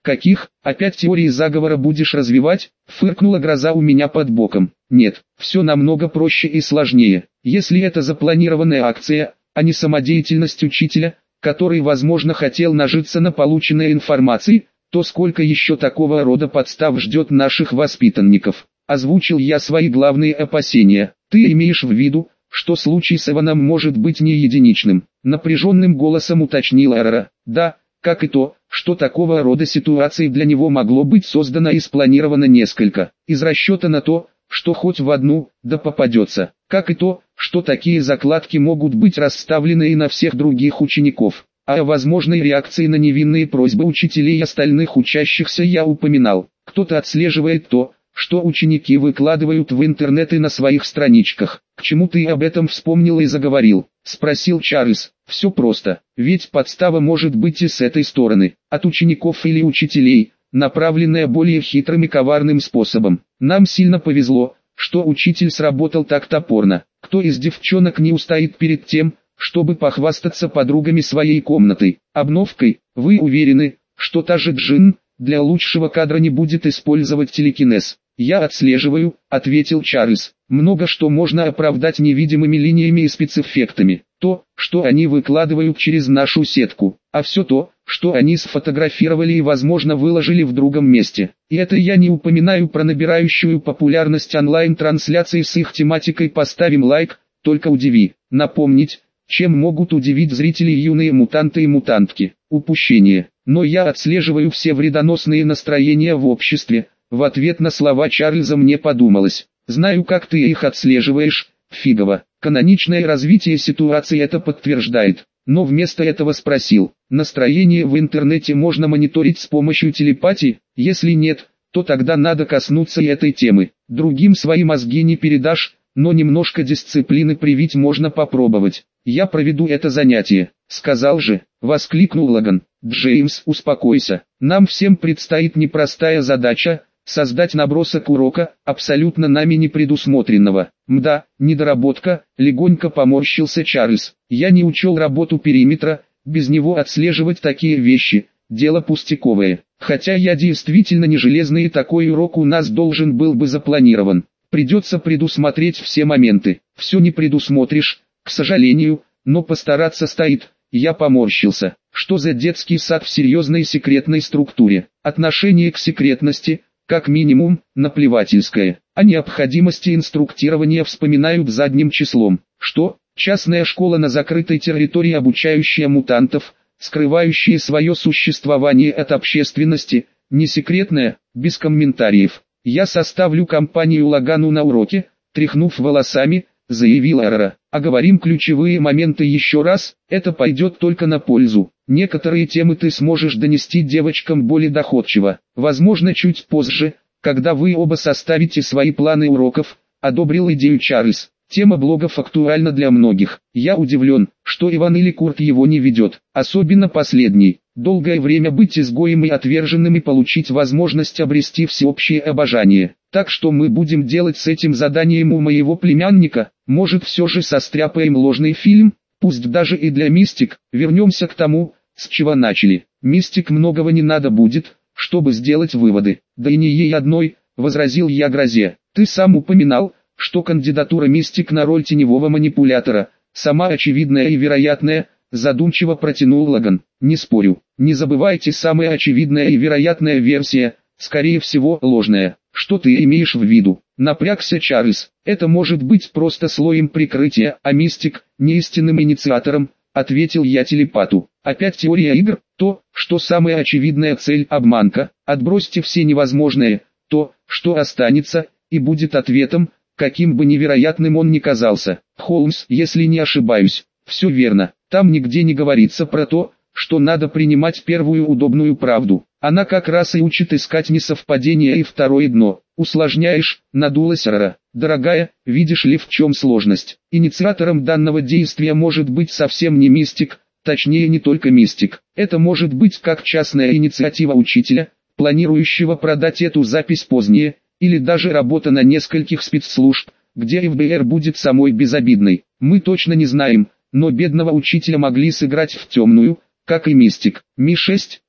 Каких, опять теории заговора будешь развивать? Фыркнула гроза у меня под боком. Нет, все намного проще и сложнее. Если это запланированная акция, а не самодеятельность учителя, который, возможно, хотел нажиться на полученной информации, то сколько еще такого рода подстав ждет наших воспитанников? Озвучил я свои главные опасения. Ты имеешь в виду, что случай с Иваном может быть не единичным? Напряженным голосом уточнила Эрра. Да, как и то, что такого рода ситуаций для него могло быть создано и спланировано несколько, из расчета на то, что хоть в одну, да попадется. Как и то, что такие закладки могут быть расставлены и на всех других учеников. А о возможной реакции на невинные просьбы учителей и остальных учащихся я упоминал. Кто-то отслеживает то, что ученики выкладывают в интернет и на своих страничках. К чему ты об этом вспомнил и заговорил? Спросил Чарльз. Все просто, ведь подстава может быть и с этой стороны, от учеников или учителей, направленная более хитрым и коварным способом. Нам сильно повезло, что учитель сработал так топорно. Кто из девчонок не устоит перед тем, чтобы похвастаться подругами своей комнатой, обновкой? Вы уверены, что та же Джин для лучшего кадра не будет использовать телекинез? «Я отслеживаю», — ответил Чарльз. «Много что можно оправдать невидимыми линиями и спецэффектами. То, что они выкладывают через нашу сетку, а все то, что они сфотографировали и, возможно, выложили в другом месте. И это я не упоминаю про набирающую популярность онлайн-трансляции с их тематикой «Поставим лайк, только удиви». Напомнить, чем могут удивить зрителей юные мутанты и мутантки. Упущение. Но я отслеживаю все вредоносные настроения в обществе. В ответ на слова Чарльза мне подумалось. Знаю, как ты их отслеживаешь, фигово. Каноничное развитие ситуации это подтверждает. Но вместо этого спросил. Настроение в интернете можно мониторить с помощью телепатии? Если нет, то тогда надо коснуться и этой темы. Другим свои мозги не передашь, но немножко дисциплины привить можно попробовать. Я проведу это занятие. Сказал же, воскликнул Логан. Джеймс, успокойся. Нам всем предстоит непростая задача. Создать набросок урока, абсолютно нами не предусмотренного. Мда, недоработка, легонько поморщился Чарльз. Я не учел работу периметра, без него отслеживать такие вещи, дело пустяковое. Хотя я действительно не железный и такой урок у нас должен был бы запланирован. Придется предусмотреть все моменты. Все не предусмотришь, к сожалению, но постараться стоит. Я поморщился. Что за детский сад в серьезной секретной структуре? Отношение к секретности – как минимум, наплевательское. О необходимости инструктирования вспоминают задним числом. Что? Частная школа на закрытой территории, обучающая мутантов, скрывающая свое существование от общественности, не секретная, без комментариев. Я составлю компанию Логану на уроке, тряхнув волосами, заявил Эрра. Оговорим ключевые моменты еще раз, это пойдет только на пользу. Некоторые темы ты сможешь донести девочкам более доходчиво. Возможно, чуть позже, когда вы оба составите свои планы уроков, одобрил идею Чарльз. Тема блогов актуальна для многих. Я удивлен, что Иван или Курт его не ведет, особенно последний. Долгое время быть изгоем и отверженным и получить возможность обрести всеобщее обожание. Так что мы будем делать с этим заданием у моего племянника? Может, все же состряпаем ложный фильм? Пусть даже и для мистик. Вернемся к тому, с чего начали. Мистик многого не надо будет, чтобы сделать выводы. Да и не ей одной, возразил я грозе. Ты сам упоминал, что кандидатура мистик на роль теневого манипулятора, сама очевидная и вероятная, задумчиво протянул Логан. Не спорю. Не забывайте, самая очевидная и вероятная версия, скорее всего, ложная. Что ты имеешь в виду? Напрягся Чарльз. Это может быть просто слоем прикрытия, а мистик – не истинным инициатором, ответил я телепату. Опять теория игр, то, что самая очевидная цель – обманка, отбросьте все невозможное, то, что останется, и будет ответом, каким бы невероятным он ни казался. Холмс, если не ошибаюсь, все верно, там нигде не говорится про то, что надо принимать первую удобную правду. Она как раз и учит искать несовпадение и второе дно. Усложняешь, надулась Рара. Дорогая, видишь ли, в чем сложность? Инициатором данного действия может быть совсем не мистик, точнее не только мистик. Это может быть как частная инициатива учителя, планирующего продать эту запись позднее, или даже работа на нескольких спецслужб, где ФБР будет самой безобидной. Мы точно не знаем, но бедного учителя могли сыграть в темную, как и мистик. Ми-6,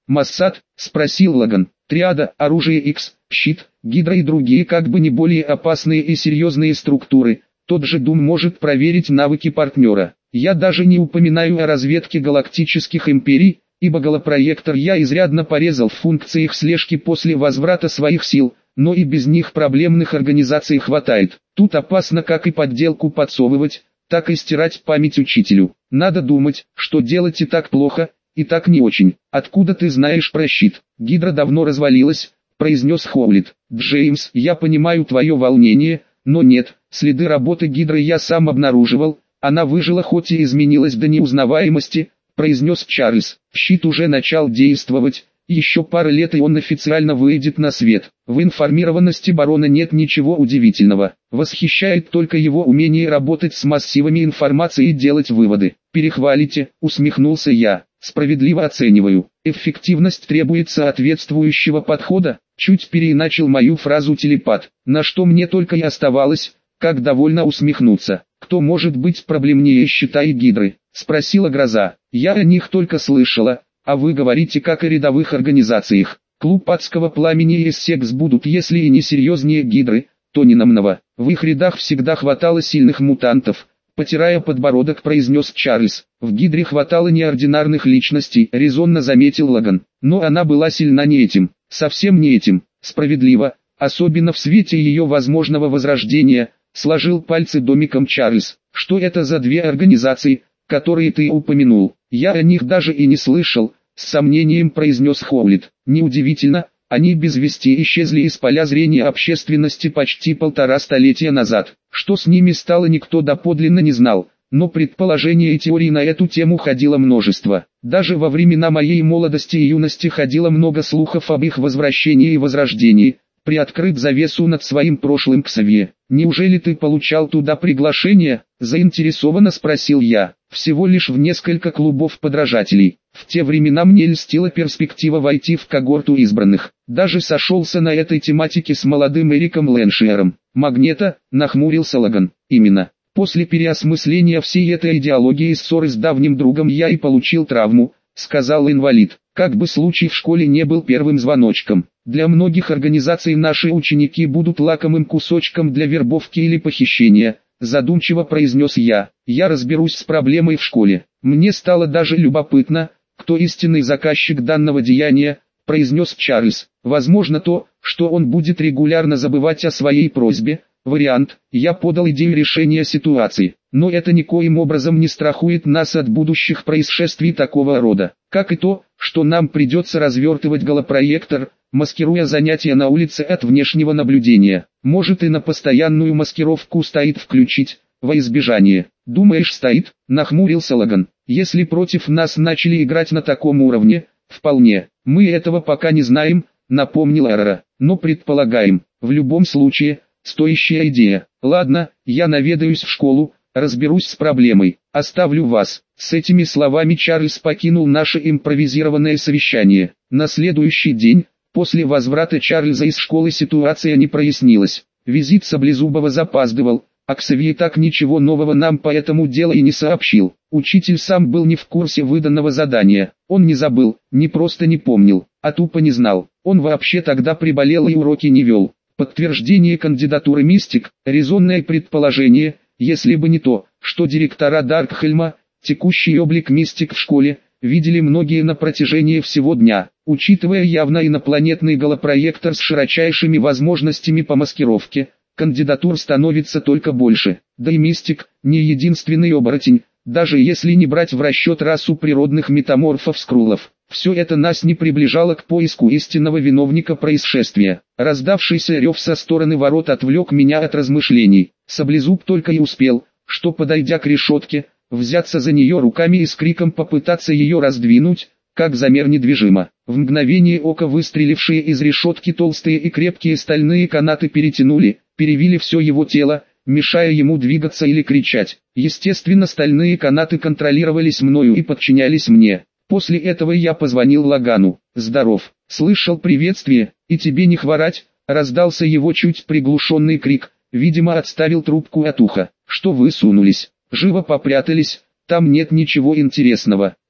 «Моссад?» – спросил Лаган. «Триада, оружие X, щит, Гидра и другие как бы не более опасные и серьезные структуры. Тот же Дум может проверить навыки партнера. Я даже не упоминаю о разведке галактических империй, ибо голопроектор я изрядно порезал в функциях слежки после возврата своих сил, но и без них проблемных организаций хватает. Тут опасно как и подделку подсовывать, так и стирать память учителю. Надо думать, что делать и так плохо, и так не очень. Откуда ты знаешь про щит? Гидра давно развалилась», — произнес Хоулит. «Джеймс, я понимаю твое волнение, но нет, следы работы Гидры я сам обнаруживал, она выжила хоть и изменилась до неузнаваемости», — произнес Чарльз. «Щит уже начал действовать, еще пара лет и он официально выйдет на свет. В информированности барона нет ничего удивительного. Восхищает только его умение работать с массивами информации и делать выводы». «Перехвалите», — усмехнулся я. «Справедливо оцениваю. Эффективность требует соответствующего подхода», — чуть переиначил мою фразу телепат, на что мне только и оставалось, как довольно усмехнуться. «Кто может быть проблемнее щита и Гидры?» — спросила Гроза. «Я о них только слышала, а вы говорите как о рядовых организациях. Клуб Адского Пламени и Секс будут, если и не серьезнее Гидры, то ненамного. В их рядах всегда хватало сильных мутантов», — потирая подбородок, произнес Чарльз. «В Гидре хватало неординарных личностей», — резонно заметил Лаган. «Но она была сильна не этим, совсем не этим. Справедливо, особенно в свете ее возможного возрождения», — сложил пальцы домиком Чарльз. «Что это за две организации, которые ты упомянул? Я о них даже и не слышал», — с сомнением произнес Хоулит. «Неудивительно, они без вести исчезли из поля зрения общественности почти 1,5 столетия назад. Что с ними стало, никто доподлинно не знал, но предположений и теорий на эту тему ходило множество. Даже во времена моей молодости и юности ходило много слухов об их возвращении и возрождении». Приоткрыв завесу над своим прошлым, Ксавье. «Неужели ты получал туда приглашение?» – заинтересованно спросил я. «Всего лишь в несколько клубов подражателей. В те времена мне льстила перспектива войти в когорту избранных. Даже сошелся на этой тематике с молодым Эриком Лэншиером». «Магнета», – нахмурился Лаган. «Именно. После переосмысления всей этой идеологии и ссоры с давним другом я и получил травму», – сказал инвалид. «Как бы случай в школе не был первым звоночком. Для многих организаций наши ученики будут лакомым кусочком для вербовки или похищения», — задумчиво произнес я. «Я разберусь с проблемой в школе». «Мне стало даже любопытно, кто истинный заказчик данного деяния», — произнес Чарльз. «Возможно то, что он будет регулярно забывать о своей просьбе. Вариант, я подал идею решения ситуации, но это никоим образом не страхует нас от будущих происшествий такого рода, как и то, что нам придется развертывать голопроектор, маскируя занятия на улице от внешнего наблюдения. Может и на постоянную маскировку стоит включить, во избежание». «Думаешь, стоит?» – нахмурился Лаган. «Если против нас начали играть на таком уровне, вполне. Мы этого пока не знаем», – напомнил Эрра. «Но предполагаем. В любом случае, стоящая идея. Ладно, я наведаюсь в школу, разберусь с проблемой. Оставлю вас». С этими словами Чарльз покинул наше импровизированное совещание. На следующий день, после возврата Чарльза из школы, ситуация не прояснилась. Визит Саблезубова запаздывал, а Ксавье так ничего нового нам по этому делу и не сообщил. Учитель сам был не в курсе выданного задания. Он не забыл, не просто не помнил, а тупо не знал. Он вообще тогда приболел и уроки не вел. Подтверждение кандидатуры Мистик, резонное предположение, если бы не то, что директора Даркхельма, текущий облик Мистик в школе, видели многие на протяжении всего дня. Учитывая явно инопланетный голопроектор с широчайшими возможностями по маскировке, кандидатур становится только больше. Да и Мистик, не единственный оборотень, даже если не брать в расчет расу природных метаморфов-скруллов. Все это нас не приближало к поиску истинного виновника происшествия. Раздавшийся рев со стороны ворот отвлек меня от размышлений. Саблезуб только и успел, что, подойдя к решетке, взяться за нее руками и с криком попытаться ее раздвинуть, как замер недвижимо. В мгновение ока выстрелившие из решетки толстые и крепкие стальные канаты перевили все его тело, мешая ему двигаться или кричать. Естественно, стальные канаты контролировались мною и подчинялись мне. После этого я позвонил Лагану. «Здоров, слышал приветствие, и тебе не хворать», — раздался его чуть приглушенный крик, видимо отставил трубку от уха. «Что вы сунулись? Живо попрятались, там нет ничего интересного.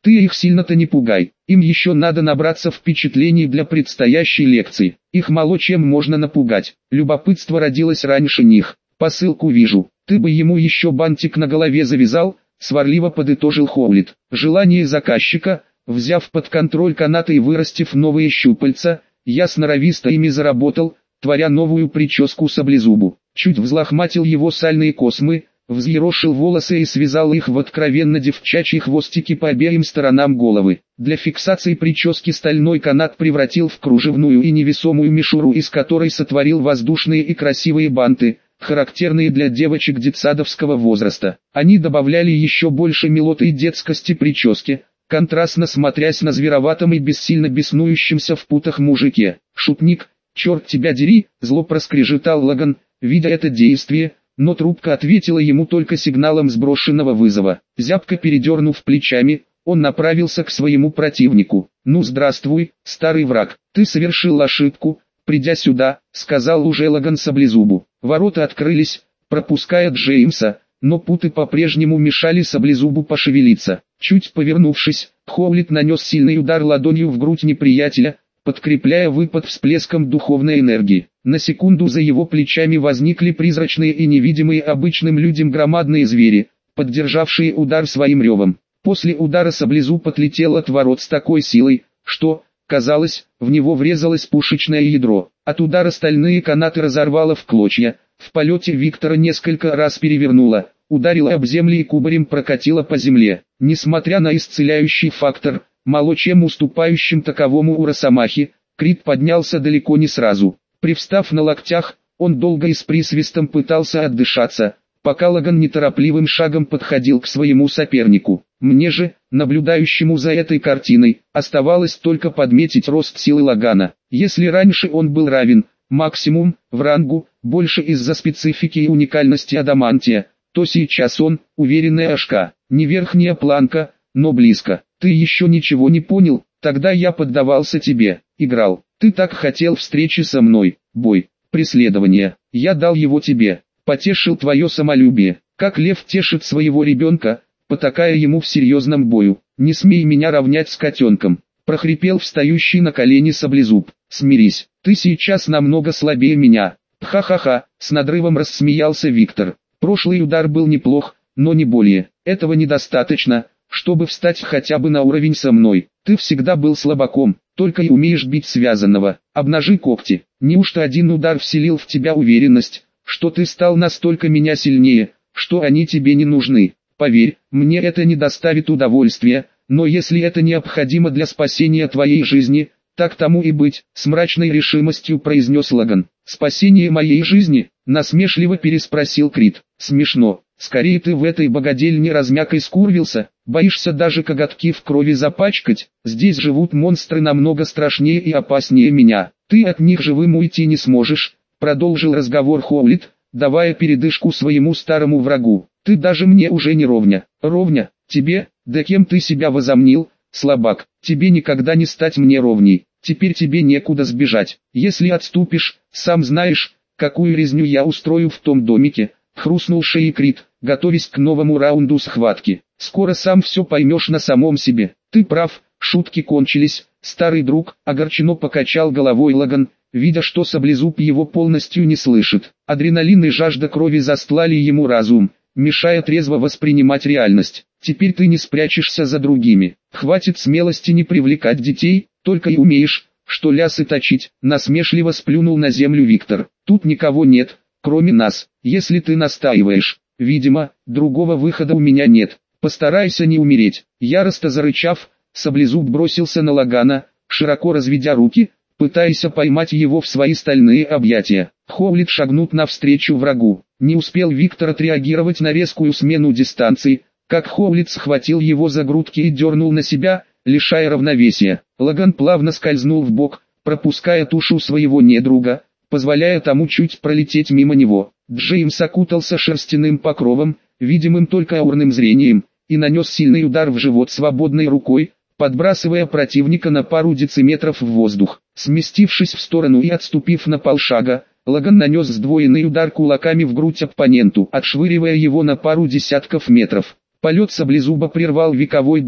Ты их сильно-то не пугай, им еще надо набраться впечатлений для предстоящей лекции. Их мало чем можно напугать, любопытство родилось раньше них. Посылку вижу, ты бы ему еще бантик на голове завязал, сварливо подытожил Хоулит. Желание заказчика, взяв под контроль канаты и вырастив новые щупальца, я сноровисто ими заработал, творя новую прическу саблезубу. Чуть взлохматил его сальные космы, взъерошил волосы и связал их в откровенно девчачьи хвостики по обеим сторонам головы. Для фиксации прически стальной канат превратил в кружевную и невесомую мишуру, из которой сотворил воздушные и красивые банты, характерные для девочек детсадовского возраста. Они добавляли еще больше милоты и детскости прическе, контрастно смотрясь на звероватом и бессильно беснующемся в путах мужике. «Шутник, черт тебя дери!» — зло проскрежетал Лаган, видя это действие, но трубка ответила ему только сигналом сброшенного вызова. Зябко передернув плечами, он направился к своему противнику. «Ну здравствуй, старый враг, ты совершил ошибку, придя сюда», — сказал уже Лаган саблезубу. Ворота открылись, пропуская Джеймса, но путы по-прежнему мешали саблезубу пошевелиться. Чуть повернувшись, Хоулит нанес сильный удар ладонью в грудь неприятеля, подкрепляя выпад всплеском духовной энергии. На секунду за его плечами возникли призрачные и невидимые обычным людям громадные звери, поддержавшие удар своим ревом. После удара саблезуб отлетел от ворот с такой силой, что, казалось, в него врезалось пушечное ядро. От удара стальные канаты разорвало в клочья, в полете Виктора несколько раз перевернуло, ударило об землю и кубарем прокатило по земле. Несмотря на исцеляющий фактор, мало чем уступающим таковому у Росомахи, Крит поднялся далеко не сразу. Привстав на локтях, он долго и с присвистом пытался отдышаться, пока Лаган неторопливым шагом подходил к своему сопернику. Мне же, наблюдающему за этой картиной, оставалось только подметить рост силы Лагана. Если раньше он был равен, максимум, в рангу, больше из-за специфики и уникальности адамантия, то сейчас он, уверенная ошка, не верхняя планка, но близко. Ты еще ничего не понял, тогда я поддавался тебе, играл. Ты так хотел встречи со мной, бой, преследование. Я дал его тебе, потешил твое самолюбие, как лев тешит своего ребенка, потакая ему в серьезном бою. Не смей меня равнять с котенком, прохрипел встающий на колени саблезуб. Смирись, ты сейчас намного слабее меня. Ха-ха-ха, с надрывом рассмеялся Виктор. Прошлый удар был неплох, но не более. Этого недостаточно, чтобы встать хотя бы на уровень со мной. Ты всегда был слабаком, только и умеешь бить связанного. Обнажи когти. Неужто один удар вселил в тебя уверенность, что ты стал настолько меня сильнее, что они тебе не нужны? Поверь, мне это не доставит удовольствия, но если это необходимо для спасения твоей жизни, так тому и быть, с мрачной решимостью произнес Лаган. Спасение моей жизни? Насмешливо переспросил Крит. Смешно. Скорее ты в этой богадельне размякой скурвился, боишься даже коготки в крови запачкать. Здесь живут монстры намного страшнее и опаснее меня. Ты от них живым уйти не сможешь, продолжил разговор Хоулит, давая передышку своему старому врагу. Ты даже мне уже не ровня. Ровня? Тебе? Да кем ты себя возомнил, слабак? Тебе никогда не стать мне ровней. Теперь тебе некуда сбежать. Если отступишь, сам знаешь, какую резню я устрою в том домике. Хрустнул шеей Крит, готовясь к новому раунду схватки. Скоро сам все поймешь на самом себе. Ты прав, шутки кончились, старый друг, огорченно покачал головой Лаган, видя, что саблезуб его полностью не слышит. Адреналин и жажда крови застлали ему разум, мешая трезво воспринимать реальность. Теперь ты не спрячешься за другими. Хватит смелости не привлекать детей, только и умеешь, что лясы точить. Насмешливо сплюнул на землю Виктор. Тут никого нет, кроме нас, если ты настаиваешь. Видимо, другого выхода у меня нет. Постарайся не умереть. Яростно зарычав, саблезуб бросился на Лагана, широко разведя руки, пытаясь поймать его в свои стальные объятия. Хоулит шагнул навстречу врагу. Не успел Виктор отреагировать на резкую смену дистанции, как Хоулит схватил его за грудки и дернул на себя, лишая равновесия. Лаган плавно скользнул вбок, пропуская тушу своего недруга, позволяя тому чуть пролететь мимо него. Джеймс окутался шерстяным покровом, видимым только аурным зрением, и нанес сильный удар в живот свободной рукой, подбрасывая противника на пару дециметров в воздух. Сместившись в сторону и отступив на полшага, Лаган нанес сдвоенный удар кулаками в грудь оппоненту, отшвыривая его на пару десятков метров. Полет саблезуба прервал вековой дуб,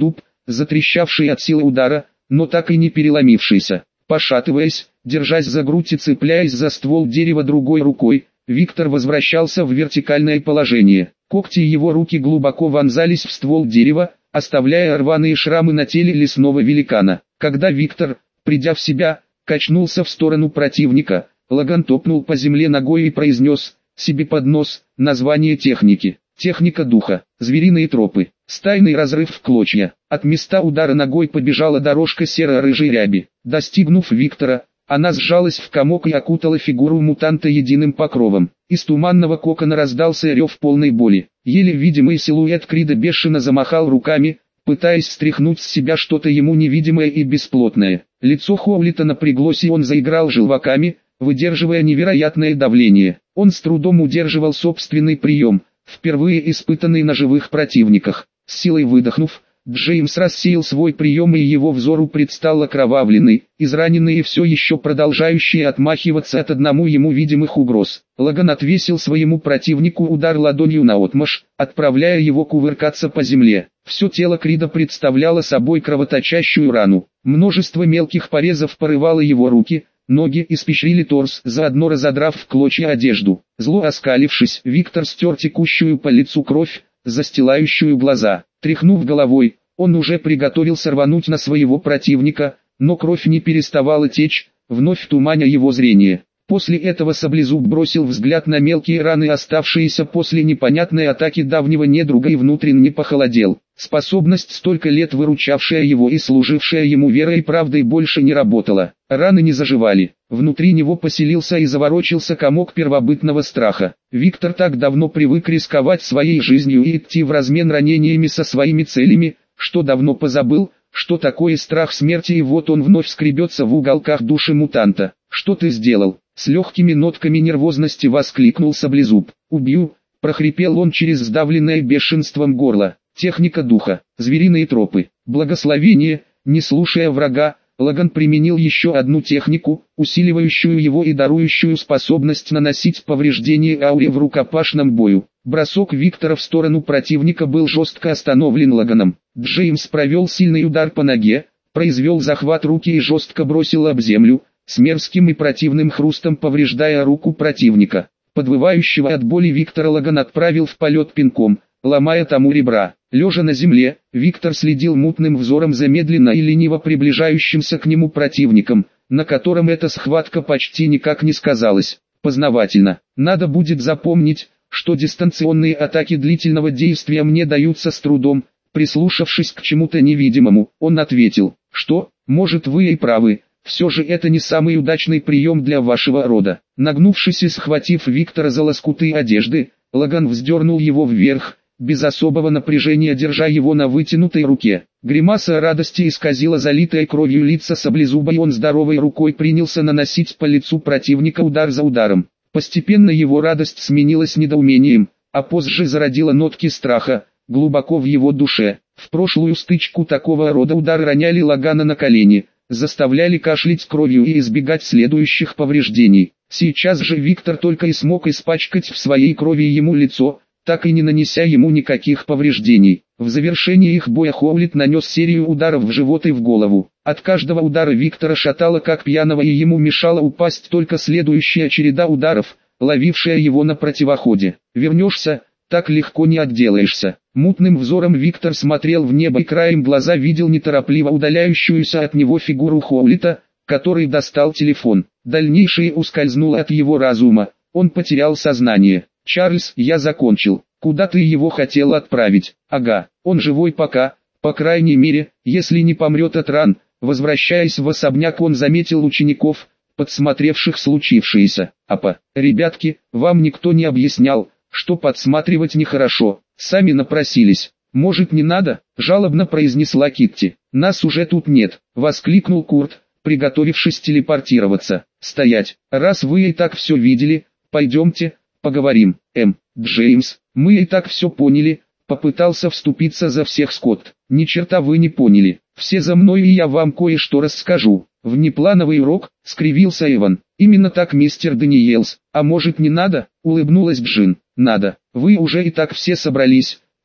затрещавший от силы удара, но так и не переломившийся. Пошатываясь, держась за грудь и цепляясь за ствол дерева другой рукой, Виктор возвращался в вертикальное положение. Когти его руки глубоко вонзались в ствол дерева, оставляя рваные шрамы на теле лесного великана. Когда Виктор, придя в себя, качнулся в сторону противника, Лаган топнул по земле ногой и произнес себе под нос название техники. Техника духа, звериные тропы, стайный разрыв в клочья. От места удара ногой побежала дорожка серо-рыжей ряби. Достигнув Виктора, она сжалась в комок и окутала фигуру мутанта единым покровом. Из туманного кокона раздался рев полной боли. Еле видимый силуэт Крида бешено замахал руками, пытаясь стряхнуть с себя что-то ему невидимое и бесплотное. Лицо Хоулита напряглось и он заиграл желваками, выдерживая невероятное давление. Он с трудом удерживал собственный прием, впервые испытанный на живых противниках. С силой выдохнув, Джеймс рассеял свой прием и его взору предстал окровавленный, израненный и все еще продолжающий отмахиваться от одному ему видимых угроз. Лаган отвесил своему противнику удар ладонью наотмашь, отправляя его кувыркаться по земле. Все тело Крида представляло собой кровоточащую рану. Множество мелких порезов порывало его руки, ноги испещрили торс, заодно разодрав в клочья одежду. Зло оскалившись, Виктор стер текущую по лицу кровь, застилающую глаза. Тряхнув головой, он уже приготовился рвануть на своего противника, но кровь не переставала течь, вновь туманя его зрение. После этого Саблезуб бросил взгляд на мелкие раны, оставшиеся после непонятной атаки давнего недруга, и внутренне похолодел. Способность, столько лет выручавшая его и служившая ему верой и правдой, больше не работала. Раны не заживали. Внутри него поселился и заворочился комок первобытного страха. Виктор так давно привык рисковать своей жизнью и идти в размен ранениями со своими целями, что давно позабыл, что такое страх смерти, и вот он вновь скребется в уголках души мутанта. «Что ты сделал?» — с легкими нотками нервозности воскликнул Саблезуб. «Убью!» — прохрипел он через сдавленное бешенством горло. Техника духа, звериные тропы, благословение. Не слушая врага, Лаган применил еще одну технику, усиливающую его и дарующую способность наносить повреждения ауре в рукопашном бою. Бросок Виктора в сторону противника был жестко остановлен Лаганом. Джеймс провел сильный удар по ноге, произвел захват руки и жестко бросил об землю, с мерзким и противным хрустом повреждая руку противника. Подвывающего от боли Виктора Лаган отправил в полет пинком, ломая тому ребра. Лежа на земле, Виктор следил мутным взором за медленно и лениво приближающимся к нему противником, на котором эта схватка почти никак не сказалась. Познавательно. Надо будет запомнить, что дистанционные атаки длительного действия мне даются с трудом. Прислушавшись к чему-то невидимому, он ответил: «Что, может, вы и правы, все же это не самый удачный прием для вашего рода». Нагнувшись и схватив Виктора за лоскуты одежды, Лаган вздернул его вверх, без особого напряжения держа его на вытянутой руке. Гримаса радости исказила залитое кровью лицо Саблезуба, и он здоровой рукой принялся наносить по лицу противника удар за ударом. Постепенно его радость сменилась недоумением, а позже зародила нотки страха, глубоко в его душе. В прошлую стычку такого рода удары роняли Лагана на колени, заставляли кашлять кровью и избегать следующих повреждений. Сейчас же Виктор только и смог испачкать в своей крови ему лицо, так и не нанеся ему никаких повреждений. В завершении их боя Хоулит нанес серию ударов в живот и в голову. От каждого удара Виктора шатало как пьяного, и ему мешала упасть только следующая череда ударов, ловившая его на противоходе. «Вернешься, так легко не отделаешься». Мутным взором Виктор смотрел в небо и краем глаза видел неторопливо удаляющуюся от него фигуру Хоулита, который достал телефон. Дальнейшее ускользнуло от его разума, он потерял сознание. «Чарльз, я закончил. Куда ты его хотел отправить?» «Ага, он живой пока, по крайней мере, если не помрет от ран». Возвращаясь в особняк, он заметил учеников, подсмотревших случившееся. Ребятки, вам никто не объяснял, что подсматривать нехорошо, сами напросились». «Может, не надо?» – жалобно произнесла Китти. «Нас уже тут нет», – воскликнул Курт, приготовившись телепортироваться. «Стоять, раз вы и так все видели, пойдемте, поговорим». Джеймс, мы и так все поняли», — попытался вступиться за всех Скотт. «Ни черта вы не поняли. Все за мной, и я вам кое-что расскажу». «Внеплановый урок», — скривился Эван. «Именно так, мистер Даниэлс. А может, не надо?» — улыбнулась Джин. «Надо. Вы уже и так все собрались,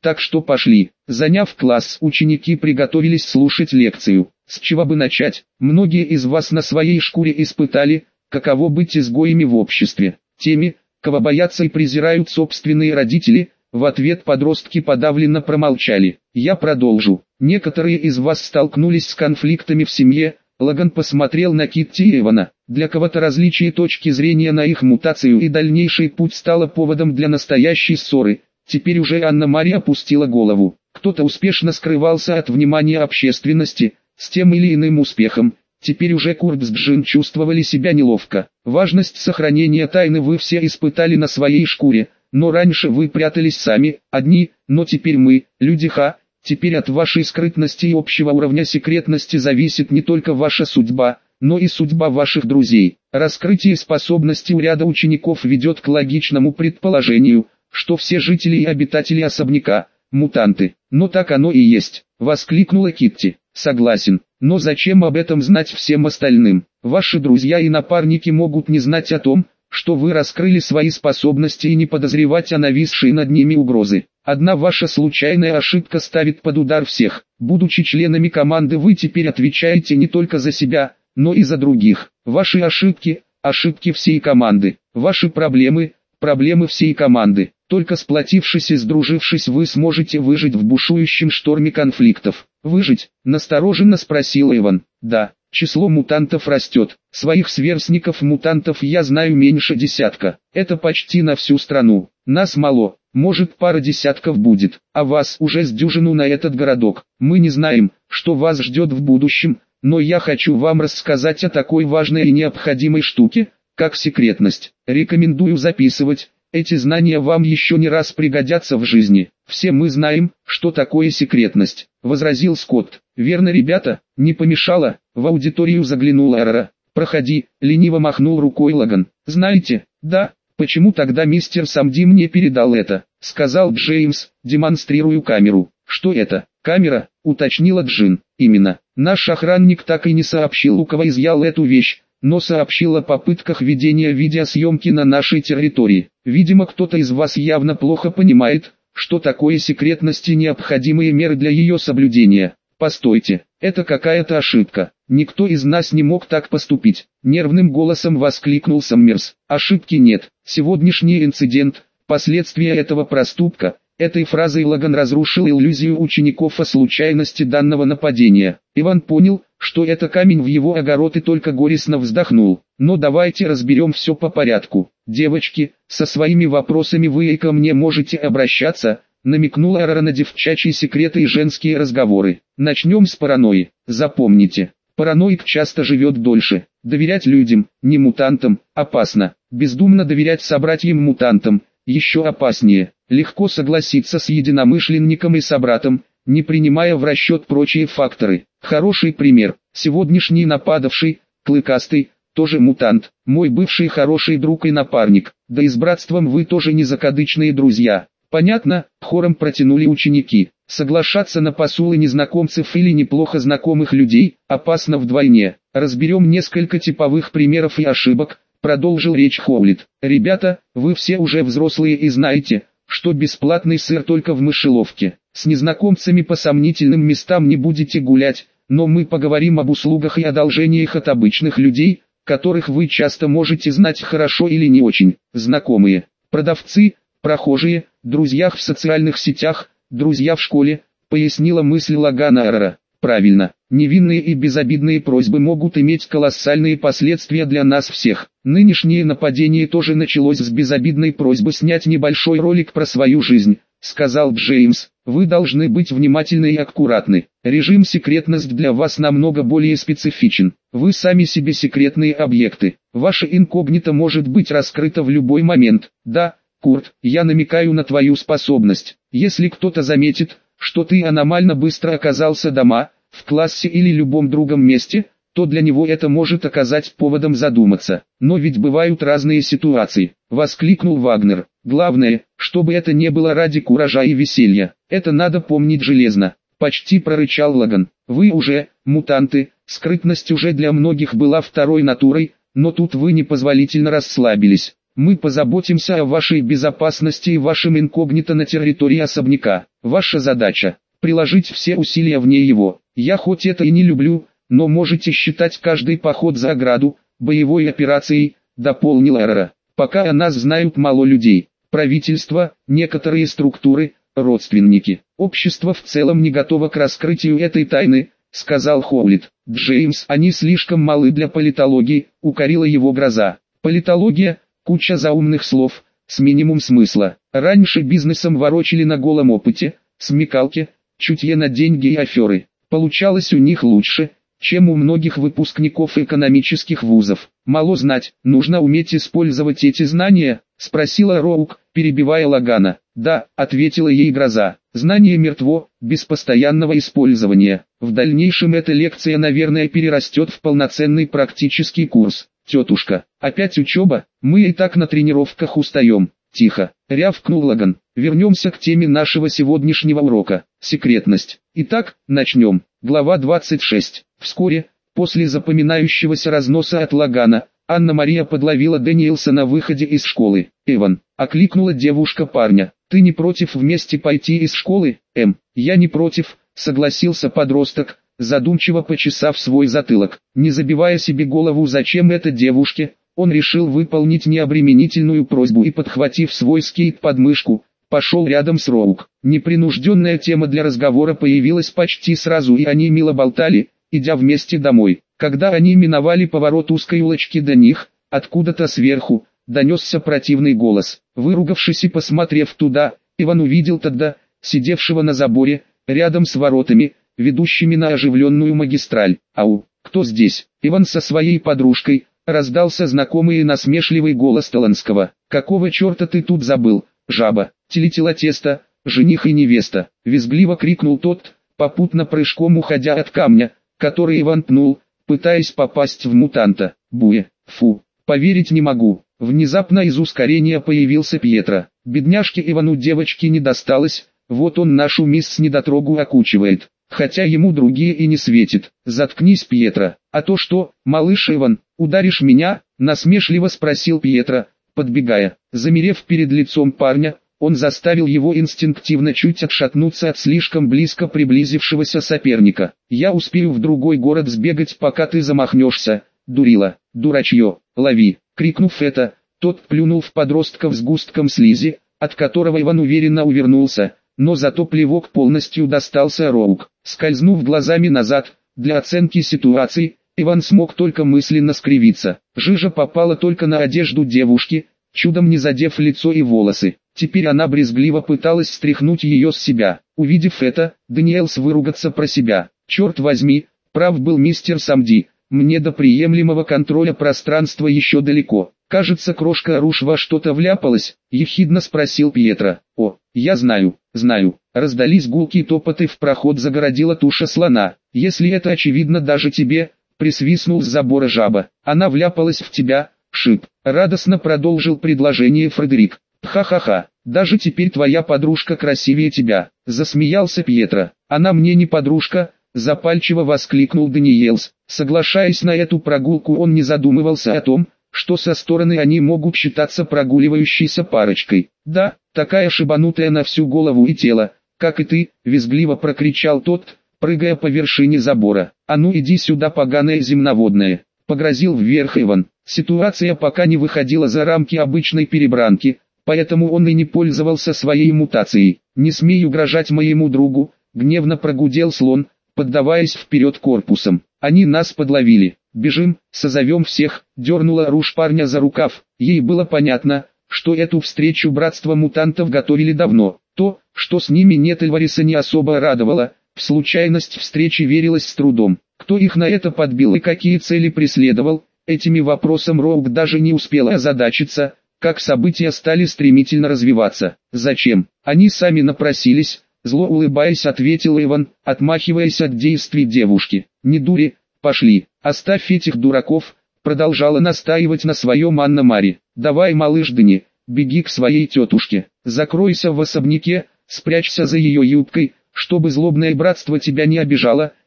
Так что пошли. Заняв класс, ученики приготовились слушать лекцию. С чего бы начать? Многие из вас на своей шкуре испытали, каково быть изгоями в обществе. Теми, кого боятся и презирают собственные родители, в ответ подростки подавленно промолчали. Я продолжу. Некоторые из вас столкнулись с конфликтами в семье. Логан посмотрел на Китти и Эвана. Для кого-то различие точки зрения на их мутацию и дальнейший путь стало поводом для настоящей ссоры. Теперь уже Анна-Мария опустила голову. Кто-то успешно скрывался от внимания общественности, с тем или иным успехом. Теперь уже Курт с Джин чувствовали себя неловко. Важность сохранения тайны вы все испытали на своей шкуре, но раньше вы прятались сами, одни, но теперь мы, люди Ха, теперь от вашей скрытности и общего уровня секретности зависит не только ваша судьба, но и судьба ваших друзей. Раскрытие способностей у ряда учеников ведет к логичному предположению, что все жители и обитатели особняка – мутанты. Но так оно и есть, воскликнула Китти. Согласен, но зачем об этом знать всем остальным? Ваши друзья и напарники могут не знать о том, что вы раскрыли свои способности и не подозревать о нависшей над ними угрозы. Одна ваша случайная ошибка ставит под удар всех. Будучи членами команды, вы теперь отвечаете не только за себя, но и за других. Ваши ошибки – ошибки всей команды. Ваши проблемы – проблемы всей команды. Только сплотившись и сдружившись, вы сможете выжить в бушующем шторме конфликтов. «Выжить?» – настороженно спросил Иван. «Да, число мутантов растет. Своих сверстников-мутантов я знаю меньше десятка. Это почти на всю страну. Нас мало, может пара десятков будет. А вас уже с дюжину на этот городок. Мы не знаем, что вас ждет в будущем, но я хочу вам рассказать о такой важной и необходимой штуке, как секретность. Рекомендую записывать. Эти знания вам еще не раз пригодятся в жизни. Все мы знаем, что такое секретность», — возразил Скотт. «Верно, ребята, не помешало?» В аудиторию заглянула Эрра. «Проходи», — лениво махнул рукой Логан. «Знаете, да, почему тогда мистер Самди мне передал это?» — сказал Джеймс, демонстрируя камеру. «Что это?» «Камера», — уточнила Джин. «Именно. Наш охранник так и не сообщил, у кого изъял эту вещь, но сообщил о попытках ведения видеосъемки на нашей территории. Видимо, кто-то из вас явно плохо понимает, что такое секретность и необходимые меры для ее соблюдения. Постойте, это какая-то ошибка. Никто из нас не мог так поступить», — нервным голосом воскликнул Саммерс. «Ошибки нет. Сегодняшний инцидент, последствия этого проступка». Этой фразой Логан разрушил иллюзию учеников о случайности данного нападения. Иван понял, что это камень в его огород, и только горестно вздохнул. «Но давайте разберем все по порядку. Девочки, со своими вопросами вы и ко мне можете обращаться», — намекнула Эрра на девчачьи секреты и женские разговоры. «Начнем с паранойи. Запомните, параноик часто живет дольше. Доверять людям, не мутантам, опасно. Бездумно доверять собратьям-мутантам еще опаснее. Легко согласиться с единомышленником и собратом, не принимая в расчет прочие факторы. Хороший пример. Сегодняшний нападавший, Клыкастый, тоже мутант. Мой бывший хороший друг и напарник. Да и с братством вы тоже не закадычные друзья». «Понятно», — хором протянули ученики. «Соглашаться на посулы незнакомцев или неплохо знакомых людей опасно вдвойне. Разберем несколько типовых примеров и ошибок», — продолжил речь Хоулит. «Ребята, вы все уже взрослые и знаете, что бесплатный сыр только в мышеловке. С незнакомцами по сомнительным местам не будете гулять, но мы поговорим об услугах и одолжениях от обычных людей, которых вы часто можете знать хорошо или не очень. Знакомые, продавцы, прохожие, друзьях в социальных сетях, друзья в школе», — пояснила мысль Логана Эрра. «Правильно, невинные и безобидные просьбы могут иметь колоссальные последствия для нас всех. Нынешнее нападение тоже началось с безобидной просьбы снять небольшой ролик про свою жизнь», — сказал Джеймс. «Вы должны быть внимательны и аккуратны. Режим секретность для вас намного более специфичен. Вы сами себе секретные объекты. Ваше инкогнито может быть раскрыто в любой момент. Да, Курт, я намекаю на твою способность. Если кто-то заметит, что ты аномально быстро оказался дома, в классе или любом другом месте, то для него это может оказать поводом задуматься. Но ведь бывают разные ситуации», — воскликнул Вагнер. «Главное, чтобы это не было ради куража и веселья. Это надо помнить железно», — почти прорычал Логан. «Вы уже, мутанты, скрытность уже для многих была второй натурой, но тут вы непозволительно расслабились. Мы позаботимся о вашей безопасности и вашем инкогнито на территории особняка. Ваша задача – приложить все усилия вне его. Я хоть это и не люблю, но можете считать каждый поход за ограду боевой операцией», – дополнил Эрра. «Пока о нас знают мало людей. Правительство, некоторые структуры, родственники. Общество в целом не готово к раскрытию этой тайны», — сказал Хоулит. «Джеймс, они слишком малы для политологии», — укорила его гроза. «Политология — куча заумных слов, с минимум смысла. Раньше бизнесом ворочили на голом опыте, смекалке, чутье на деньги и аферы. Получалось у них лучше, чем у многих выпускников экономических вузов. Мало знать, нужно уметь использовать эти знания», — спросила Роук, перебивая Лагана. «Да», — ответила ей гроза, — «знание мертво, без постоянного использования. В дальнейшем эта лекция, наверное, перерастет в полноценный практический курс». «Тетушка, опять учеба? Мы и так на тренировках устаем». «Тихо», — рявкнул Лаган. «Вернемся к теме нашего сегодняшнего урока. Секретность. Итак, начнем». Глава 26. Вскоре, после запоминающегося разноса от Лагана, Анна-Мария подловила Дэниелса на выходе из школы. «Эван», — окликнула девушка парня, — «ты не против вместе пойти из школы?» «Я не против», — согласился подросток, задумчиво почесав свой затылок. Не забивая себе голову, зачем это девушке, он решил выполнить необременительную просьбу и, подхватив свой скейт под мышку, пошел рядом с Роук. Непринужденная тема для разговора появилась почти сразу, и они мило болтали, идя вместе домой. Когда они миновали поворот узкой улочки, до них, откуда-то сверху, донесся противный голос. Выругавшись и посмотрев туда, Иван увидел тогда, сидевшего на заборе, рядом с воротами, ведущими на оживленную магистраль. «Ау, кто здесь?» Иван со своей подружкой, раздался знакомый и насмешливый голос Таланского. «Какого черта ты тут забыл, жаба? Телетела тесто, жених и невеста!» Визгливо крикнул тот, попутно прыжком уходя от камня, который Иван пнул, пытаясь попасть в мутанта. «Буе, фу, поверить не могу». Внезапно из ускорения появился Пьетро. Бедняжке Ивану девочки не досталось, вот он нашу мисс недотрогу окучивает, хотя ему другие и не светит. «Заткнись, Пьетро, а то что, малыш Иван, ударишь меня?» — насмешливо спросил Пьетро, подбегая. Замерев перед лицом парня, он заставил его инстинктивно чуть отшатнуться от слишком близко приблизившегося соперника. «Я успею в другой город сбегать, пока ты замахнешься, дурила, дурачье, лови!» Крикнув это, тот плюнул в подростка сгустком слизи, от которого Иван уверенно увернулся, но зато плевок полностью достался Роук. Скользнув глазами назад, для оценки ситуации, Иван смог только мысленно скривиться. Жижа попала только на одежду девушки, чудом не задев лицо и волосы. Теперь она брезгливо пыталась стряхнуть ее с себя. Увидев это, Дэниелс выругаться про себя. «Черт возьми, прав был мистер Самди, мне до приемлемого контроля пространства еще далеко». «Кажется, крошка Руш во что-то вляпалась», — ехидно спросил Пьетро. «О, я знаю». Раздались гулкие топоты, в проход загородила туша слона. «Если это очевидно даже тебе», — присвистнул с забора жаба. «Она вляпалась в тебя, шип», — радостно продолжил предложение Фредерик. «Ха-ха-ха, даже теперь твоя подружка красивее тебя», — засмеялся Пьетро. «Она мне не подружка», — запальчиво воскликнул Дэниелс. Соглашаясь на эту прогулку, он не задумывался о том, что со стороны они могут считаться прогуливающейся парочкой. «Да, такая шибанутая на всю голову и тело, как и ты», — визгливо прокричал тот, прыгая по вершине забора. «А ну иди сюда, поганая земноводная», — погрозил вверх Иван. Ситуация пока не выходила за рамки обычной перебранки, поэтому он и не пользовался своей мутацией. «Не смей угрожать моему другу», — гневно прогудел слон, поддаваясь вперед корпусом. «Они нас подловили. Бежим, созовем всех», — дернула Руш парня за рукав. Ей было понятно, что эту встречу братства мутантов готовили давно. То, что с ними нет Эльвариса, не особо радовало, в случайность встречи верилось с трудом. Кто их на это подбил и какие цели преследовал, этими вопросом Роук даже не успела озадачиться, как события стали стремительно развиваться. «Зачем? Они сами напросились», — зло улыбаясь ответил Иван, отмахиваясь от действий девушки. «Не дури, пошли, оставь этих дураков», — продолжала настаивать на своем Анна-Мари. «Давай, малыш Дани, беги к своей тетушке, закройся в особняке, спрячься за ее юбкой, чтобы злобное братство тебя не обижало»,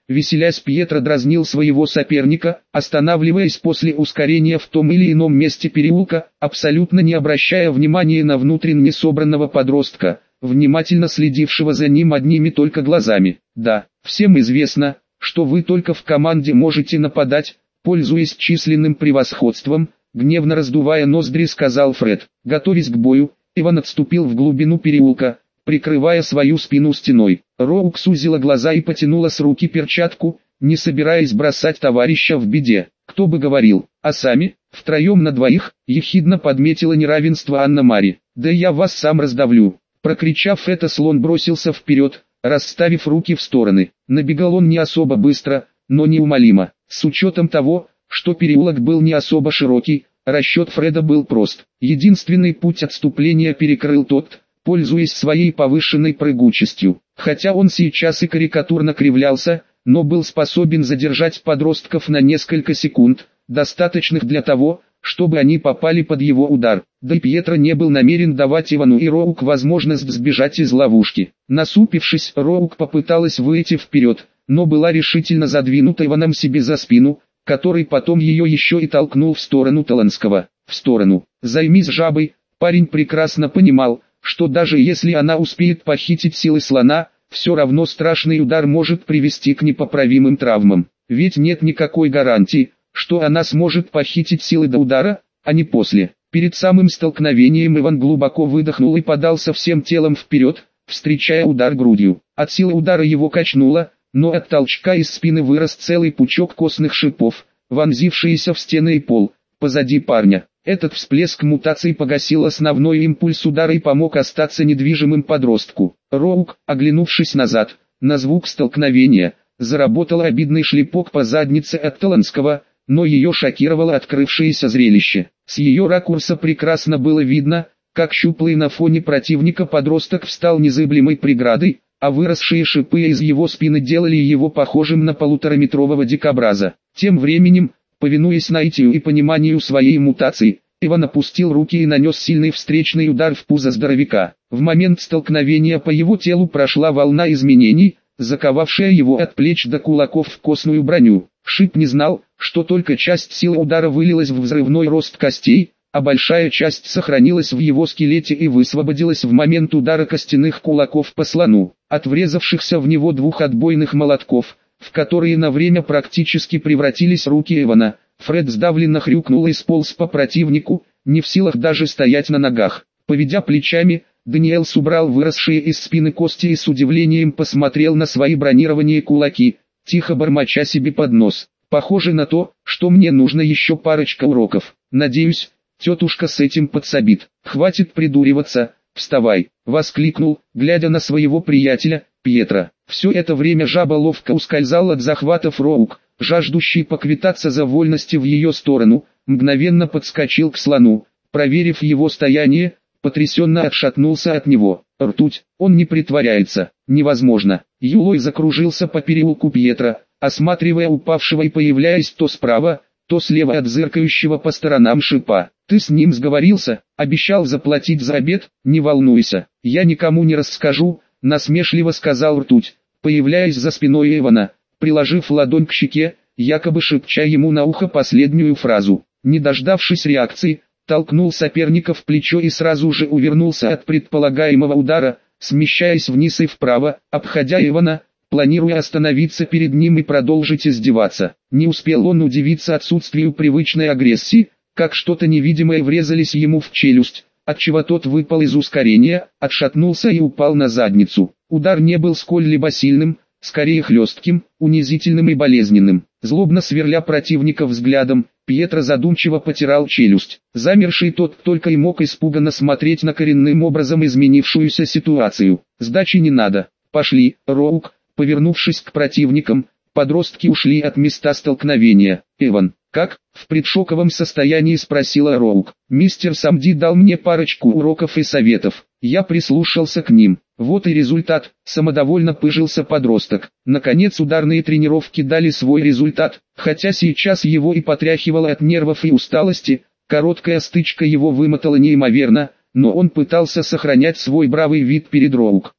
Веселясь, Пьетро дразнил своего соперника, останавливаясь после ускорения в том или ином месте переулка, абсолютно не обращая внимания на внутренне собранного подростка, внимательно следившего за ним одними только глазами. «Да, всем известно, что вы только в команде можете нападать, пользуясь численным превосходством», гневно раздувая ноздри, сказал Фред. Готовясь к бою, Иван отступил в глубину переулка, прикрывая свою спину стеной. Роук сузила глаза и потянула с руки перчатку, не собираясь бросать товарища в беде. Кто бы говорил, а сами, втроем на двоих, ехидно подметила неравенство Анна-Мари. «Да я вас сам раздавлю!» Прокричав это, слон бросился вперед, расставив руки в стороны. Набегал он не особо быстро, но неумолимо. С учетом того, что переулок был не особо широкий, расчет Фреда был прост. Единственный путь отступления перекрыл тот, пользуясь своей повышенной прыгучестью. Хотя он сейчас и карикатурно кривлялся, но был способен задержать подростков на несколько секунд, достаточных для того, чтобы они попали под его удар. Да и Пьетро не был намерен давать Ивану и Роук возможность сбежать из ловушки. Насупившись, Роук попыталась выйти вперед, но была решительно задвинута Иваном себе за спину, который потом ее еще и толкнул в сторону Таланского. В сторону. «Займись жабой». Парень прекрасно понимал, что даже если она успеет похитить силы слона, все равно страшный удар может привести к непоправимым травмам. Ведь нет никакой гарантии, что она сможет похитить силы до удара, а не после. Перед самым столкновением Иван глубоко выдохнул и подался всем телом вперед, встречая удар грудью. От силы удара его качнуло, но от толчка из спины вырос целый пучок костных шипов, вонзившиеся в стены и пол, позади парня. Этот всплеск мутаций погасил основной импульс удара и помог остаться недвижимым подростку. Роук, оглянувшись назад, на звук столкновения, заработал обидный шлепок по заднице от Таланского, но ее шокировало открывшееся зрелище. С ее ракурса прекрасно было видно, как щуплый на фоне противника подросток встал незыблемой преградой, а выросшие шипы из его спины делали его похожим на полутораметрового дикобраза. Тем временем, повинуясь наитию и пониманию своей мутации, Иван опустил руки и нанес сильный встречный удар в пузо здоровяка. В момент столкновения по его телу прошла волна изменений, заковавшая его от плеч до кулаков в костную броню. Шип не знал, что только часть силы удара вылилась в взрывной рост костей, а большая часть сохранилась в его скелете и высвободилась в момент удара костяных кулаков по слону. От врезавшихся в него двух отбойных молотков, в которые на время практически превратились руки Ивана, Фред сдавленно хрюкнул и сполз по противнику, не в силах даже стоять на ногах. Поведя плечами, Даниэлс убрал выросшие из спины кости и с удивлением посмотрел на свои бронированные кулаки, тихо бормоча себе под нос. «Похоже на то, что мне нужно еще парочка уроков. Надеюсь, тетушка с этим подсобит. Хватит придуриваться, вставай!» — воскликнул, глядя на своего приятеля, Пьетро. Все это время жаба ловко ускользал от захватов Роук, жаждущий поквитаться за вольности в ее сторону, мгновенно подскочил к слону, проверив его стояние, потрясенно отшатнулся от него. «Ртуть, он не притворяется, невозможно!» Юлой закружился по переулку Пьетро, осматривая упавшего и появляясь то справа, то слева от зыркающего по сторонам шипа. «Ты с ним сговорился, обещал заплатить за обед, не волнуйся, я никому не расскажу», насмешливо сказал Ртуть, появляясь за спиной Ивана, приложив ладонь к щеке, якобы шепча ему на ухо последнюю фразу. Не дождавшись реакции, толкнул соперника в плечо и сразу же увернулся от предполагаемого удара, смещаясь вниз и вправо, обходя Ивана, планируя остановиться перед ним и продолжить издеваться. Не успел он удивиться отсутствию привычной агрессии, как что-то невидимое врезались ему в челюсть, отчего тот выпал из ускорения, отшатнулся и упал на задницу. Удар не был сколь-либо сильным, скорее хлестким, унизительным и болезненным. Злобно сверля противника взглядом, Пьетро задумчиво потирал челюсть. Замерший тот только и мог испуганно смотреть на коренным образом изменившуюся ситуацию. «Сдачи не надо. Пошли, Роук». Повернувшись к противникам, подростки ушли от места столкновения. «Эван, как?» — в предшоковом состоянии спросила Роук. «Мистер Самди дал мне парочку уроков и советов. Я прислушался к ним. Вот и результат», — самодовольно пыжился подросток. Наконец ударные тренировки дали свой результат, хотя сейчас его и потряхивало от нервов и усталости, короткая стычка его вымотала неимоверно, но он пытался сохранять свой бравый вид перед Роук.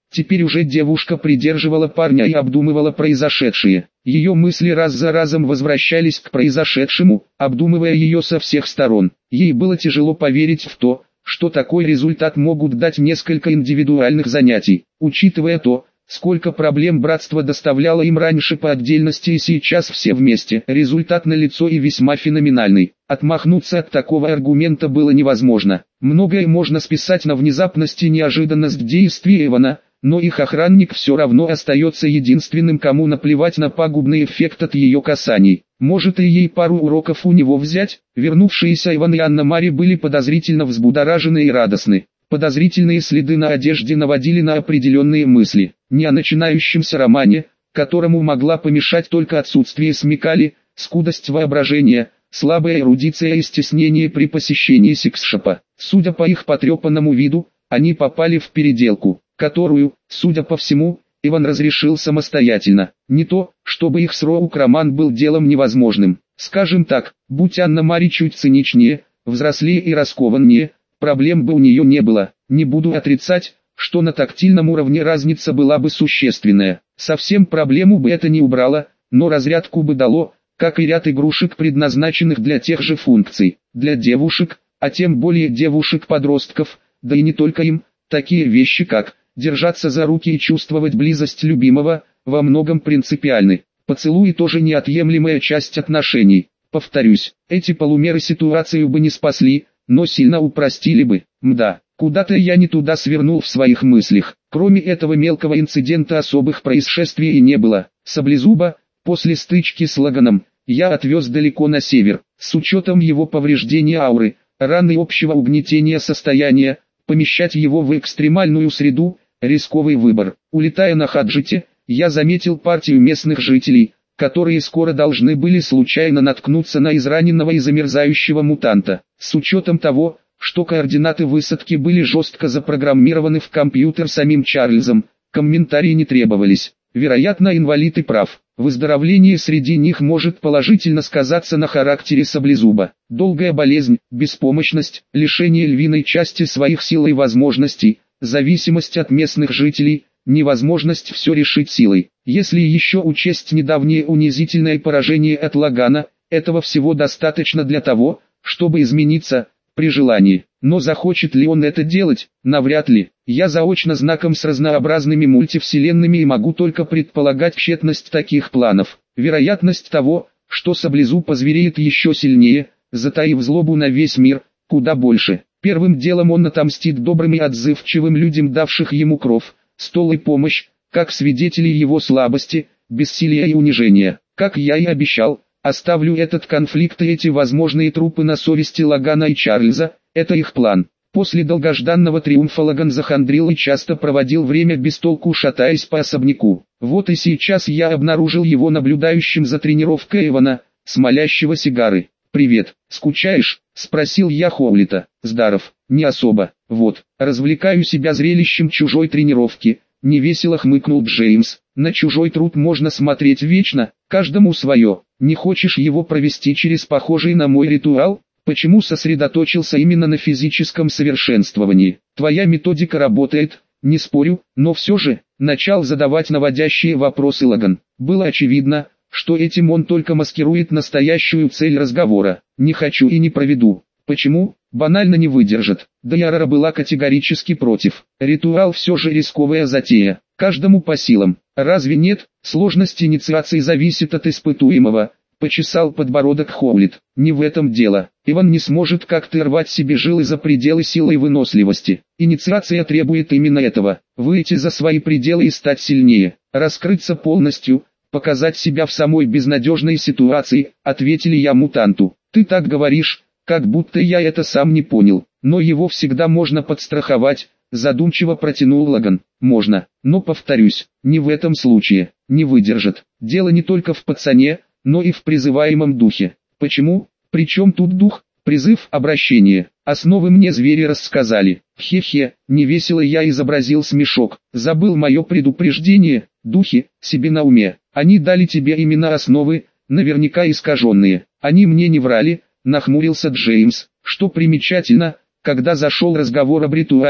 Теперь уже девушка придерживала парня и обдумывала произошедшее. Ее мысли раз за разом возвращались к произошедшему, обдумывая ее со всех сторон. Ей было тяжело поверить в то, что такой результат могут дать несколько индивидуальных занятий, учитывая то, сколько проблем братство доставляло им раньше по отдельности и сейчас все вместе. Результат налицо и весьма феноменальный. Отмахнуться от такого аргумента было невозможно. Многое можно списать на внезапность и неожиданность действий Эвана, но их охранник все равно остается единственным, кому наплевать на пагубный эффект от ее касаний. Может и ей пару уроков у него взять? Вернувшиеся Иван и Анна-Мари были подозрительно взбудоражены и радостны. Подозрительные следы на одежде наводили на определенные мысли. Не о начинающемся романе, которому могла помешать только отсутствие смекали, скудость воображения, слабая эрудиция и стеснение при посещении секс-шопа. Судя по их потрепанному виду, они попали в переделку, которую, судя по всему, Иван разрешил самостоятельно. Не то, чтобы их с Роук роман был делом невозможным. Скажем так, будь Анна-Мари чуть циничнее, взрослее и раскованнее, проблем бы у нее не было. Не буду отрицать, что на тактильном уровне разница была бы существенная. Совсем проблему бы это не убрало, но разрядку бы дало, как и ряд игрушек, предназначенных для тех же функций. Для девушек, а тем более девушек-подростков, да и не только им, такие вещи как держаться за руки и чувствовать близость любимого, во многом принципиальны. Поцелуй тоже неотъемлемая часть отношений. Повторюсь, эти полумеры ситуацию бы не спасли, но сильно упростили бы. Мда, куда-то я не туда свернул в своих мыслях. Кроме этого мелкого инцидента особых происшествий и не было. Саблезуба, после стычки с Лаганом, я отвез далеко на север. С учетом его повреждения ауры, раны общего угнетения состояния, помещать его в экстремальную среду – рисковый выбор. Улетая на Хаджите, я заметил партию местных жителей, которые скоро должны были случайно наткнуться на израненного и замерзающего мутанта. С учетом того, что координаты высадки были жестко запрограммированы в компьютер самим Чарльзом, комментарии не требовались. Вероятно, инвалид и прав. Выздоровление среди них может положительно сказаться на характере Саблезуба. Долгая болезнь, беспомощность, лишение львиной части своих сил и возможностей, зависимость от местных жителей, невозможность все решить силой. Если еще учесть недавнее унизительное поражение от Лагана, этого всего достаточно для того, чтобы измениться, при желании. Но захочет ли он это делать? Навряд ли. Я заочно знаком с разнообразными мультивселенными и могу только предполагать тщетность таких планов. Вероятность того, что Саблезуб позвереет еще сильнее, затаив злобу на весь мир, куда больше. Первым делом он отомстит добрым и отзывчивым людям, давших ему кров, стол и помощь, как свидетелей его слабости, бессилия и унижения. Как я и обещал, оставлю этот конфликт и эти возможные трупы на совести Лагана и Чарльза, это их план. После долгожданного триумфа Лаган захандрил и часто проводил время без толку, шатаясь по особняку. Вот и сейчас я обнаружил его наблюдающим за тренировкой Эвана, смолящего сигары. «Привет, скучаешь?» – спросил я Хоулита. «Здоров, не особо. Вот, развлекаю себя зрелищем чужой тренировки», – невесело хмыкнул Джеймс. «На чужой труд можно смотреть вечно, каждому свое. Не хочешь его провести через похожий на мой ритуал? Почему сосредоточился именно на физическом совершенствовании? Твоя методика работает, не спорю, но все же», – начал задавать наводящие вопросы Лаган. Было очевидно, что этим он только маскирует настоящую цель разговора. «Не хочу и не проведу». Почему? Банально не выдержит. Да и Арара была категорически против. Ритуал все же рисковая затея. Каждому по силам. Разве нет? Сложность инициации зависит от испытуемого. Почесал подбородок Хоулит. Не в этом дело. Иван не сможет как-то рвать себе жилы за пределы силы и выносливости. Инициация требует именно этого. Выйти за свои пределы и стать сильнее. Раскрыться полностью. Показать себя в самой безнадежной ситуации, ответили я мутанту. Ты так говоришь, как будто я это сам не понял. Но его всегда можно подстраховать, задумчиво протянул Лаган. Можно, но повторюсь, не в этом случае, не выдержит. Дело не только в пацане, но и в призываемом духе. Почему? Причем тут дух? Призыв, обращение. Основы мне звери рассказали. Хе-хе, невесело я изобразил смешок. Забыл мое предупреждение, духи, себе на уме. Они дали тебе именно основы, наверняка искаженные. Они мне не врали, нахмурился Джеймс. Что примечательно, когда зашел разговор об ритуале,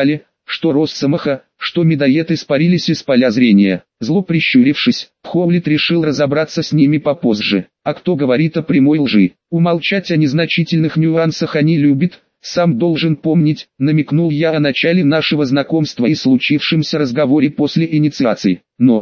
что Росомаха, что медоед испарились из поля зрения. Зло прищурившись, Хоулит решил разобраться с ними попозже. А кто говорит о прямой лжи? Умолчать о незначительных нюансах они любят, сам должен помнить, намекнул я о начале нашего знакомства и случившемся разговоре после инициации. Но,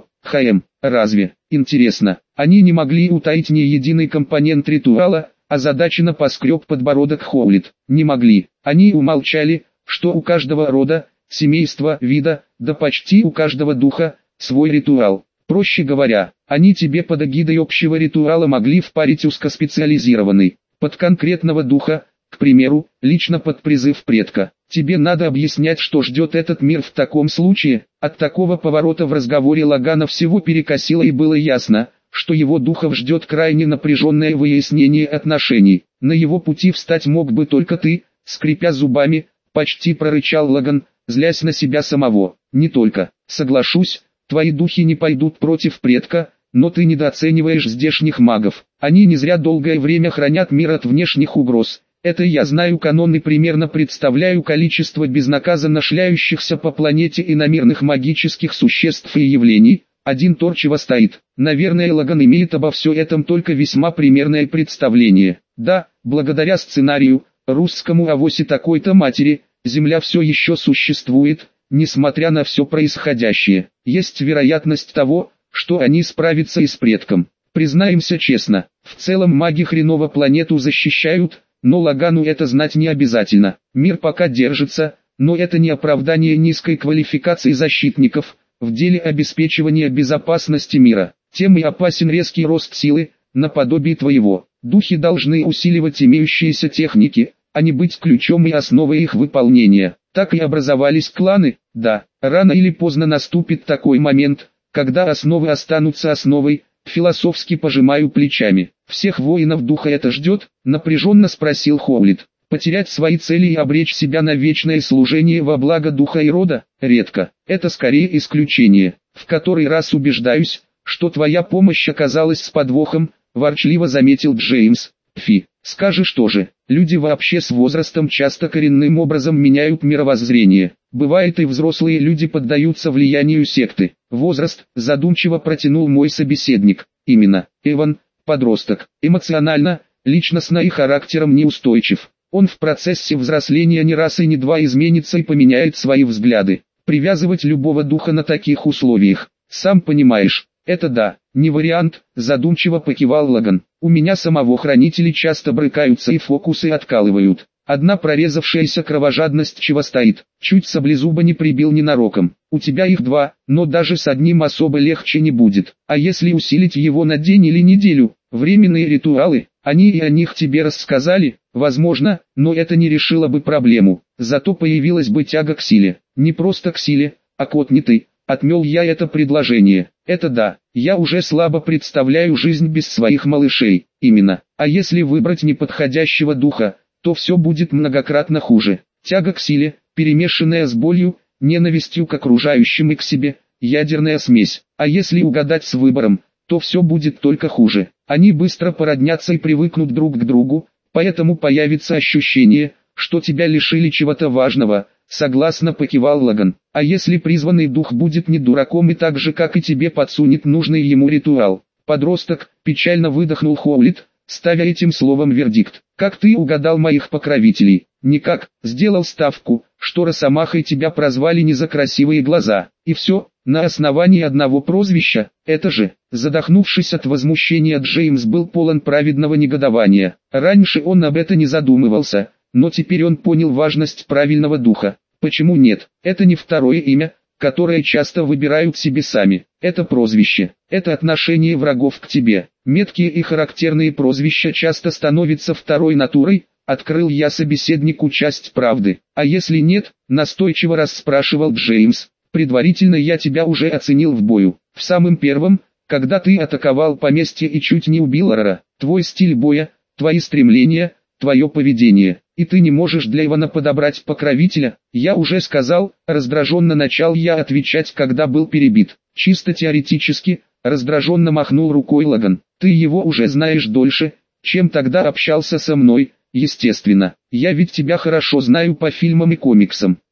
разве, интересно, они не могли утаить ни единый компонент ритуала? Озадаченно поскреб подбородок Хоулит. Не могли. Они умолчали, что у каждого рода, семейства, вида, да почти у каждого духа, свой ритуал. Проще говоря, они тебе под эгидой общего ритуала могли впарить узкоспециализированный, под конкретного духа, к примеру, лично под призыв предка. Тебе надо объяснять, что ждет этот мир в таком случае. От такого поворота в разговоре Лагана всего перекосило и было ясно, что его духов ждет крайне напряженное выяснение отношений. На его пути встать мог бы только ты, скрипя зубами, почти прорычал Лаган, злясь на себя самого. Не только, соглашусь, твои духи не пойдут против предка, но ты недооцениваешь здешних магов. Они не зря долгое время хранят мир от внешних угроз. Это я знаю канон и примерно представляю количество безнаказанно шляющихся по планете иномирных магических существ и явлений. Один торчево стоит. Наверное, Лаган имеет обо все этом только весьма примерное представление. Да, благодаря сценарию, русскому авосе такой-то матери, Земля все еще существует, несмотря на все происходящее. Есть вероятность того, что они справятся и с предком. Признаемся честно, в целом маги хреново планету защищают, но Лагану это знать не обязательно. Мир пока держится, но это не оправдание низкой квалификации защитников в деле обеспечивания безопасности мира. Тем и опасен резкий рост силы, наподобие твоего. Духи должны усиливать имеющиеся техники, а не быть ключом и основой их выполнения. Так и образовались кланы. Да, рано или поздно наступит такой момент, когда основы останутся основой. Философски пожимаю плечами. Всех воинов духа это ждет? Напряженно спросил Хоулит. Потерять свои цели и обречь себя на вечное служение во благо духа и рода? Редко. Это скорее исключение. В который раз убеждаюсь, что твоя помощь оказалась с подвохом, ворчливо заметил Джеймс. Скажешь тоже, люди вообще с возрастом часто коренным образом меняют мировоззрение. Бывает и взрослые люди поддаются влиянию секты. Возраст, задумчиво протянул мой собеседник. Именно, Эван, подросток, эмоционально, личностно и характером неустойчив. Он в процессе взросления ни раз и ни два изменится и поменяет свои взгляды. Привязывать любого духа на таких условиях, сам понимаешь, это да, не вариант, задумчиво покивал Лаган. У меня самого хранители часто брыкаются и фокусы откалывают. Одна прорезавшаяся кровожадность чего стоит, чуть саблезуба не прибил ненароком. У тебя их два, но даже с одним особо легче не будет. А если усилить его на день или неделю? Временные ритуалы, они и о них тебе рассказали, возможно, но это не решило бы проблему. Зато появилась бы тяга к силе. Не просто к силе, а к отнятой. Отмел я это предложение. Это да, я уже слабо представляю жизнь без своих малышей. Именно. А если выбрать неподходящего духа, то все будет многократно хуже. Тяга к силе, перемешанная с болью, ненавистью к окружающим и к себе, ядерная смесь. А если угадать с выбором, то все будет только хуже. Они быстро породнятся и привыкнут друг к другу, поэтому появится ощущение, что тебя лишили чего-то важного. Согласно покивал Лаган. А если призванный дух будет не дураком и так же как и тебе подсунет нужный ему ритуал? Подросток, печально выдохнул Хоулит, ставя этим словом вердикт. Как ты угадал моих покровителей? Никак, сделал ставку, что Росомахой тебя прозвали не за красивые глаза. И все, на основании одного прозвища, это же. Задохнувшись от возмущения, Джеймс был полон праведного негодования. Раньше он об этом не задумывался. Но теперь он понял важность правильного духа. Почему нет? Это не второе имя, которое часто выбирают себе сами. Это прозвище. Это отношение врагов к тебе. Меткие и характерные прозвища часто становятся второй натурой. Открыл я собеседнику часть правды. А если нет, настойчиво расспрашивал Джеймс. Предварительно я тебя уже оценил в бою. В самом первом, когда ты атаковал поместье и чуть не убил Рора. Твой стиль боя, твои стремления, твое поведение. И ты не можешь для Ивана подобрать покровителя? Я уже сказал, раздраженно начал я отвечать, когда был перебит. Чисто теоретически, раздраженно махнул рукой Лаган. Ты его уже знаешь дольше, чем тогда общался со мной, естественно. Я ведь тебя хорошо знаю по фильмам и комиксам.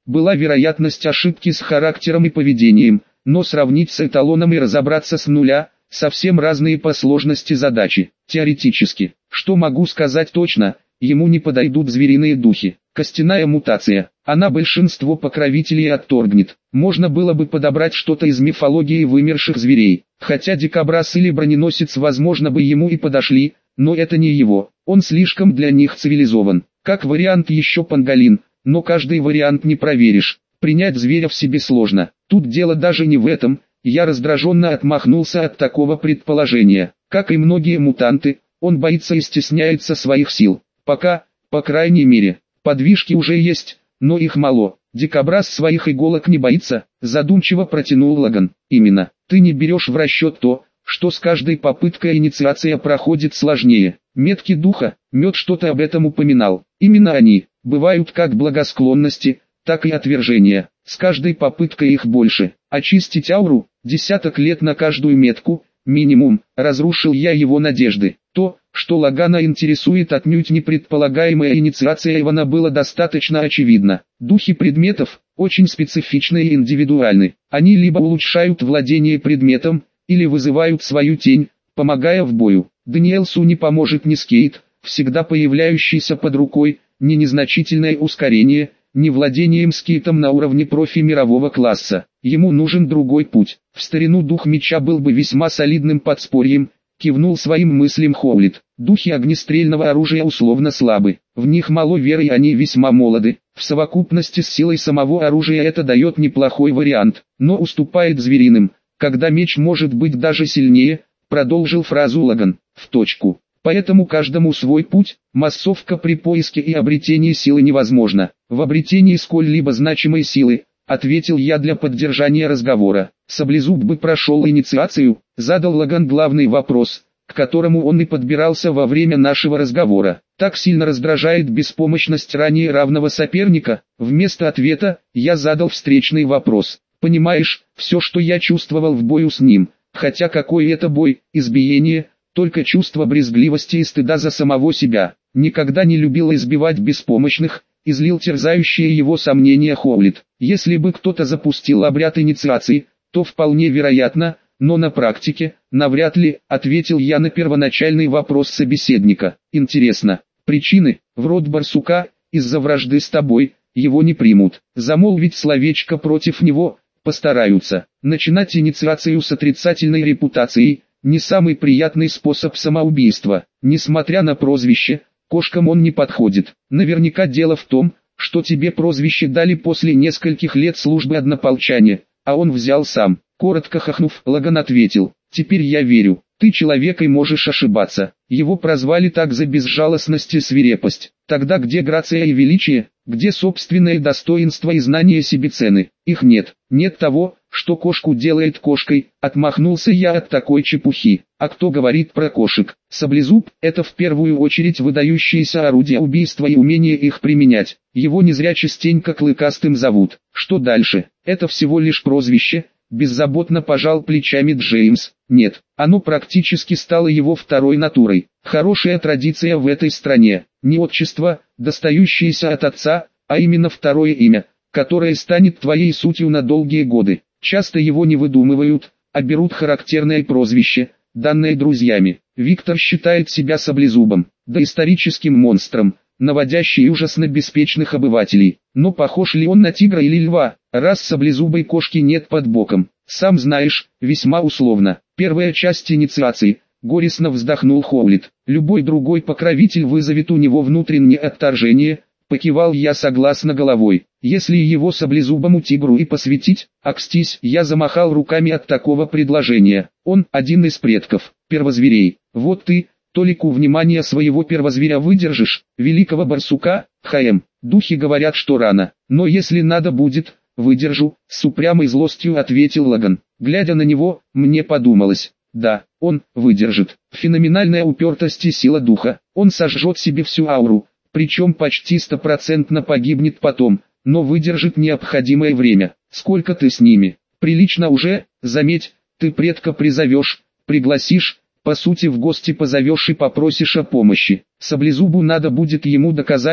Была вероятность ошибки с характером и поведением, но сравнить с эталоном и разобраться с нуля – совсем разные по сложности задачи. Теоретически, что могу сказать точно, ему не подойдут звериные духи. Костяная мутация, она большинство покровителей отторгнет. Можно было бы подобрать что-то из мифологии вымерших зверей, хотя дикобраз или броненосец возможно бы ему и подошли, но это не его, он слишком для них цивилизован. Как вариант еще панголин, но каждый вариант не проверишь, принять зверя в себе сложно. Тут дело даже не в этом, я раздраженно отмахнулся от такого предположения. Как и многие мутанты, он боится и стесняется своих сил. Пока, по крайней мере, подвижки уже есть, но их мало. Дикобраз своих иголок не боится, задумчиво протянул Лаган. Именно, ты не берешь в расчет то, что с каждой попыткой инициация проходит сложнее. Метки духа, мед что-то об этом упоминал. Именно они, бывают как благосклонности, так и отвержения. С каждой попыткой их больше. Очистить ауру, десяток лет на каждую метку, минимум, разрушил я его надежды. То, что Лагана интересует отнюдь не предполагаемая инициация Ивана, было достаточно очевидно. Духи предметов, очень специфичны и индивидуальны. Они либо улучшают владение предметом, или вызывают свою тень, помогая в бою. Даниэлсу не поможет ни скейт, всегда появляющийся под рукой, ни незначительное ускорение, ни владением скейтом на уровне профи мирового класса. Ему нужен другой путь. В старину дух меча был бы весьма солидным подспорьем, кивнул своим мыслям Хоулит. Духи огнестрельного оружия условно слабы, в них мало веры и они весьма молоды. В совокупности с силой самого оружия это дает неплохой вариант, но уступает звериным, когда меч может быть даже сильнее, продолжил фразу Лаган. В точку. Поэтому каждому свой путь, массовка при поиске и обретении силы невозможна. В обретении сколь-либо значимой силы, ответил я для поддержания разговора. Саблезуб бы прошел инициацию, задал Лаган главный вопрос, к которому он и подбирался во время нашего разговора. Так сильно раздражает беспомощность ранее равного соперника. Вместо ответа, я задал встречный вопрос. Понимаешь, все, что я чувствовал в бою с ним, хотя какой это бой, избиение, только чувство брезгливости и стыда за самого себя. Никогда не любил избивать беспомощных, излил терзающие его сомнения Хоулит. Если бы кто-то запустил обряд инициации, то вполне вероятно, но на практике, навряд ли, ответил я на первоначальный вопрос собеседника. Интересно, причины, в род барсука, из-за вражды с тобой, его не примут. Замолвить словечко против него, постараются. Начинать инициацию с отрицательной репутацией, не самый приятный способ самоубийства. Несмотря на прозвище, кошкам он не подходит. Наверняка дело в том, что тебе прозвище дали после нескольких лет службы однополчане, а он взял сам. Коротко хохнув, Лаган ответил: «Теперь я верю, ты человек и можешь ошибаться». Его прозвали так за безжалостность и свирепость. Тогда где грация и величие, где собственное достоинство и знание себе цены? Их нет. Нет того, что кошку делает кошкой. Отмахнулся я от такой чепухи. А кто говорит про кошек? Саблезуб – это в первую очередь выдающиеся орудия убийства и умение их применять. Его не зря частенько Клыкастым зовут. Что дальше? Это всего лишь прозвище. Беззаботно пожал плечами Джеймс. Нет, оно практически стало его второй натурой. Хорошая традиция в этой стране. Не отчество, достающееся от отца, а именно второе имя, которое станет твоей сутью на долгие годы. Часто его не выдумывают, а берут характерное прозвище, данное друзьями. Виктор считает себя саблезубом, доисторическим монстром, наводящий ужас на беспечных обывателей. Но похож ли он на тигра или льва, раз саблезубой кошки нет под боком? Сам знаешь, весьма условно. Первая часть инициации, горестно вздохнул Хоулит. Любой другой покровитель вызовет у него внутреннее отторжение, покивал я согласно головой. Если его саблезубому тигру и посвятить, акстись, я замахал руками от такого предложения. Он один из предков, первозверей. Вот ты, толику внимания своего первозверя выдержишь, великого барсука, ХМ. Духи говорят, что рано, но если надо будет, выдержу, с упрямой злостью ответил Лаган. Глядя на него, мне подумалось, да, он выдержит. Феноменальная упертость и сила духа, он сожжет себе всю ауру, причем почти стопроцентно погибнет потом, но выдержит необходимое время. Сколько ты с ними? Прилично уже, заметь, ты предка призовешь, пригласишь, по сути в гости позовешь и попросишь о помощи. Саблезубу надо будет ему доказать,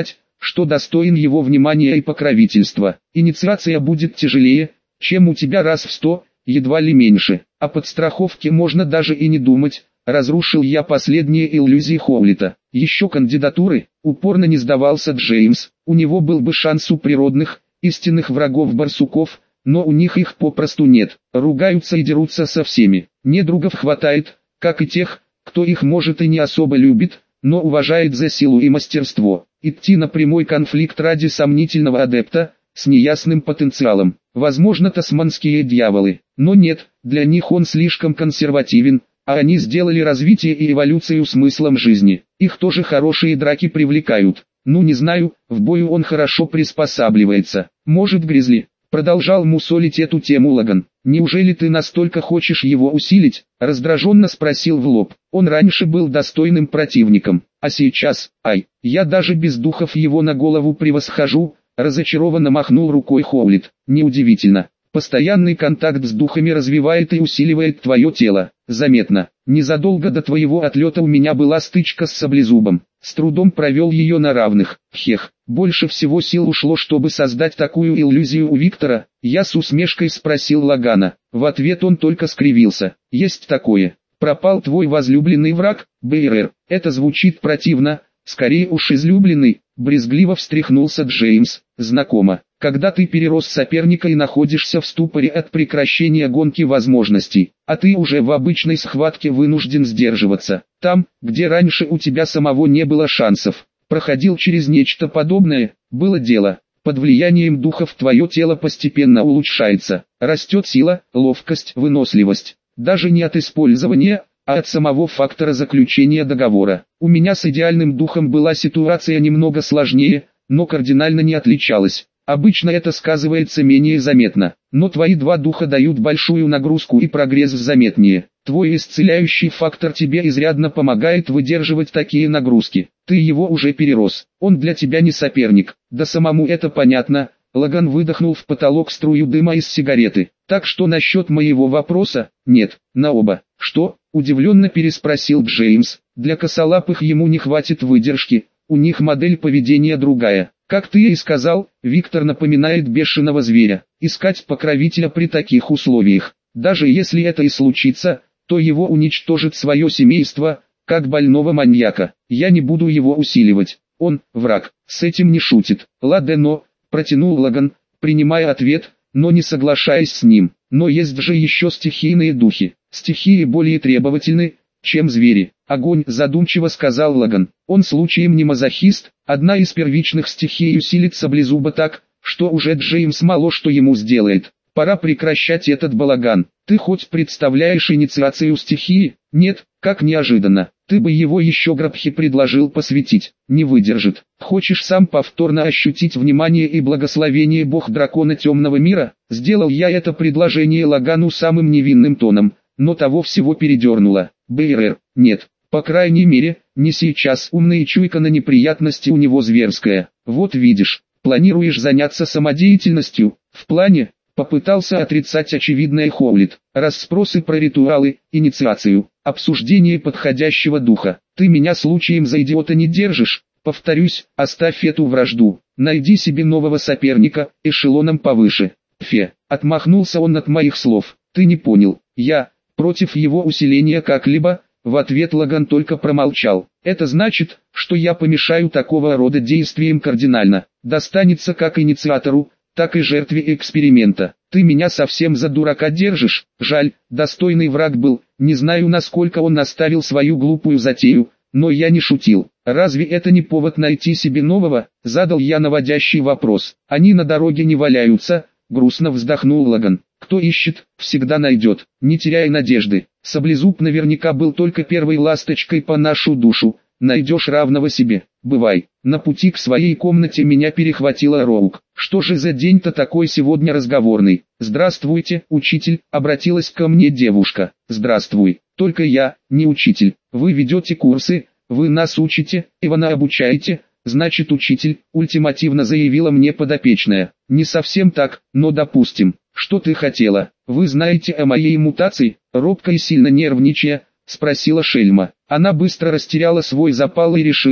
что достоин его внимания и покровительства. Инициация будет тяжелее, чем у тебя раз в 100, едва ли меньше. О подстраховке можно даже и не думать. Разрушил я последние иллюзии Хоулита. Еще кандидатуры, упорно не сдавался Джеймс. У него был бы шанс у природных, истинных врагов барсуков, но у них их попросту нет. Ругаются и дерутся со всеми. Недругов хватает, как и тех, кто их может и не особо любит, но уважает за силу и мастерство. Идти на прямой конфликт ради сомнительного адепта, с неясным потенциалом. Возможно, тасманские дьяволы, но нет, для них он слишком консервативен, а они сделали развитие и эволюцию смыслом жизни. Их тоже хорошие драки привлекают. Ну не знаю, в бою он хорошо приспосабливается. Может Гризли? Продолжал мусолить эту тему Лаган. Неужели ты настолько хочешь его усилить? Раздраженно спросил в лоб. Он раньше был достойным противником, а сейчас, я даже без духов его на голову превосхожу. Разочарованно махнул рукой Хоулит. Неудивительно. Постоянный контакт с духами развивает и усиливает твое тело. Заметно. Незадолго до твоего отлета у меня была стычка с Саблезубом. С трудом провел ее на равных. Хех. Больше всего сил ушло, чтобы создать такую иллюзию у Виктора. Я с усмешкой спросил Лагана. В ответ он только скривился. Есть такое. Пропал твой возлюбленный враг, БРР. Это звучит противно. Скорее уж излюбленный. Брезгливо встряхнулся Джеймс. Знакомо. Когда ты перерос соперника и находишься в ступоре от прекращения гонки возможностей, а ты уже в обычной схватке вынужден сдерживаться. Там, где раньше у тебя самого не было шансов, проходил через нечто подобное, было дело. Под влиянием духов твое тело постепенно улучшается, растет сила, ловкость, выносливость. Даже не от использования, а от самого фактора заключения договора. У меня с идеальным духом была ситуация немного сложнее, но кардинально не отличалась. Обычно это сказывается менее заметно, но твои два духа дают большую нагрузку и прогресс заметнее. Твой исцеляющий фактор тебе изрядно помогает выдерживать такие нагрузки. Ты его уже перерос, он для тебя не соперник. Да самому это понятно. Лаган выдохнул в потолок струю дыма из сигареты. Так что насчет моего вопроса, нет, на оба. Что? Удивленно переспросил Джеймс. Для косолапых ему не хватит выдержки, у них модель поведения другая. Как ты и сказал, Виктор напоминает бешеного зверя. Искать покровителя при таких условиях, даже если это и случится, то его уничтожит свое семейство, как больного маньяка. Я не буду его усиливать. Он, враг, с этим не шутит. Ладно, протянул Лаган, принимая ответ, но не соглашаясь с ним. Но есть же еще стихийные духи. Стихии более требовательны, чем звери. Огонь, задумчиво сказал Лаган. Он случаем не мазохист, одна из первичных стихий усилит Саблезуба так, что уже Джеймс мало что ему сделает. Пора прекращать этот балаган. Ты хоть представляешь инициацию стихии? Нет, как неожиданно. Ты бы его еще Грабхе предложил посвятить. Не выдержит. Хочешь сам повторно ощутить внимание и благословение бог-дракона темного мира? Сделал я это предложение Лагану самым невинным тоном, но того всего передернуло. БРР, нет. По крайней мере, не сейчас. Умная чуйка на неприятности у него зверская. Вот видишь, планируешь заняться самодеятельностью? В плане? Попытался отрицать очевидное Хоулит. Расспросы про ритуалы, инициацию, обсуждение подходящего духа. Ты меня случаем за идиота не держишь? Повторюсь, оставь эту вражду. Найди себе нового соперника, эшелоном повыше. Фе, отмахнулся он от моих слов. Ты не понял, я против его усиления как-либо. В ответ Лаган только промолчал. Это значит, что я помешаю такого рода действиям кардинально. Достанется как инициатору, так и жертве эксперимента. Ты меня совсем за дурака держишь? Жаль, достойный враг был. Не знаю, насколько он наставил свою глупую затею, но я не шутил. Разве это не повод найти себе нового? Задал я наводящий вопрос. Они на дороге не валяются, грустно вздохнул Лаган. Кто ищет, всегда найдет. Не теряй надежды. Саблезуб наверняка был только первой ласточкой по нашу душу. Найдешь равного себе. Бывай. На пути к своей комнате меня перехватила Роук. Что же за день-то такой сегодня разговорный? Здравствуйте, учитель, обратилась ко мне девушка. Здравствуй. Только я, не учитель. Вы ведете курсы, вы нас учите, Ивана обучаете. Значит, учитель, ультимативно заявила мне подопечная. Не совсем так, но допустим. Что ты хотела? Вы знаете о моей мутации? Робко и сильно нервничая, спросила Шельма. Она быстро растеряла свой запал и решимость,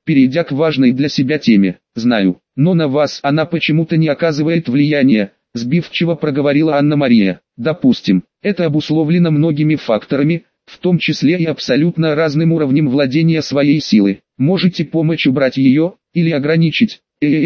перейдя к важной для себя теме. «Знаю, но на вас она почему-то не оказывает влияния», сбивчиво проговорила Анна-Мария. «Допустим, это обусловлено многими факторами, в том числе и абсолютно разным уровнем владения своей силы. Можете помочь убрать ее, или ограничить?»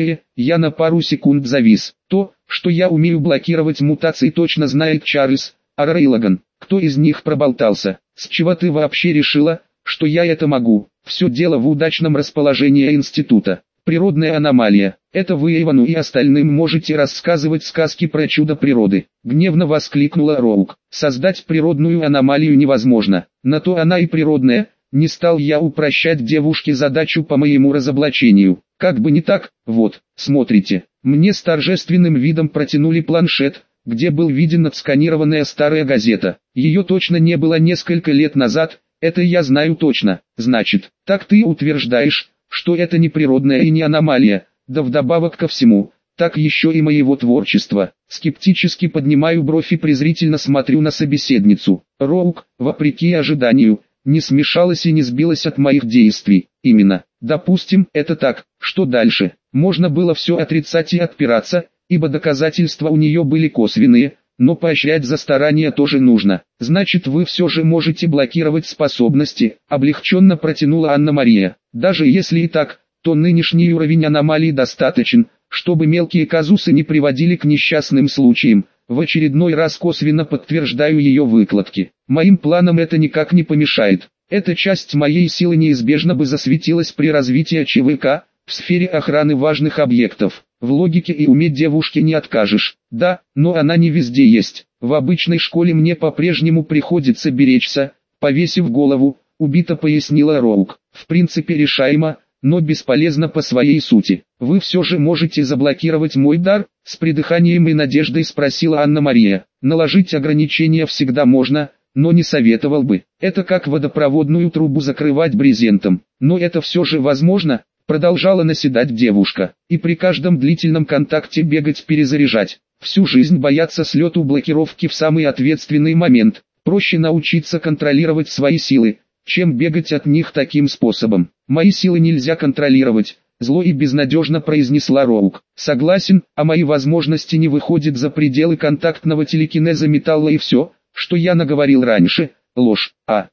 Я на пару секунд завис. То, что я умею блокировать мутации, точно знает Чарльз, а Рейлоган, кто из них проболтался? С чего ты вообще решила, что я это могу? Все дело в удачном расположении института. Природная аномалия. Это вы Ивану и остальным можете рассказывать сказки про чудо природы. Гневно воскликнула Роук. Создать природную аномалию невозможно. На то она и природная. Не стал я упрощать девушке задачу по моему разоблачению. Как бы не так, вот, смотрите. Мне с торжественным видом протянули планшет, где был виден отсканированная старая газета. Ее точно не было несколько лет назад, это я знаю точно. Значит, так ты утверждаешь, что это не природная и не аномалия, да вдобавок ко всему, так еще и моего творчества. Скептически поднимаю бровь и презрительно смотрю на собеседницу. Роук, вопреки ожиданию, не смешалась и не сбилась от моих действий. Именно, допустим, это так, что дальше? Можно было все отрицать и отпираться, ибо доказательства у нее были косвенные, но поощрять за старания тоже нужно. Значит, вы все же можете блокировать способности, облегченно протянула Анна-Мария. Даже если и так, то нынешний уровень аномалий достаточен, чтобы мелкие казусы не приводили к несчастным случаям. В очередной раз косвенно подтверждаю ее выкладки. Моим планам это никак не помешает. Эта часть моей силы неизбежно бы засветилась при развитии ЧВК, в сфере охраны важных объектов. В логике и уме девушки не откажешь. Да, но она не везде есть. В обычной школе мне по-прежнему приходится беречься, повесив голову, убито пояснила Роук. В принципе решаемо, но бесполезно по своей сути. Вы все же можете заблокировать мой дар? С придыханием и надеждой спросила Анна-Мария. Наложить ограничения всегда можно, но не советовал бы. Это как водопроводную трубу закрывать брезентом. Но это все же возможно, продолжала наседать девушка. И при каждом длительном контакте бегать перезаряжать. Всю жизнь бояться слету блокировки в самый ответственный момент. Проще научиться контролировать свои силы, чем бегать от них таким способом. Мои силы нельзя контролировать, зло и безнадежно произнесла Роук. Согласен, а мои возможности не выходят за пределы контактного телекинеза металла и все, что я наговорил раньше, ложь.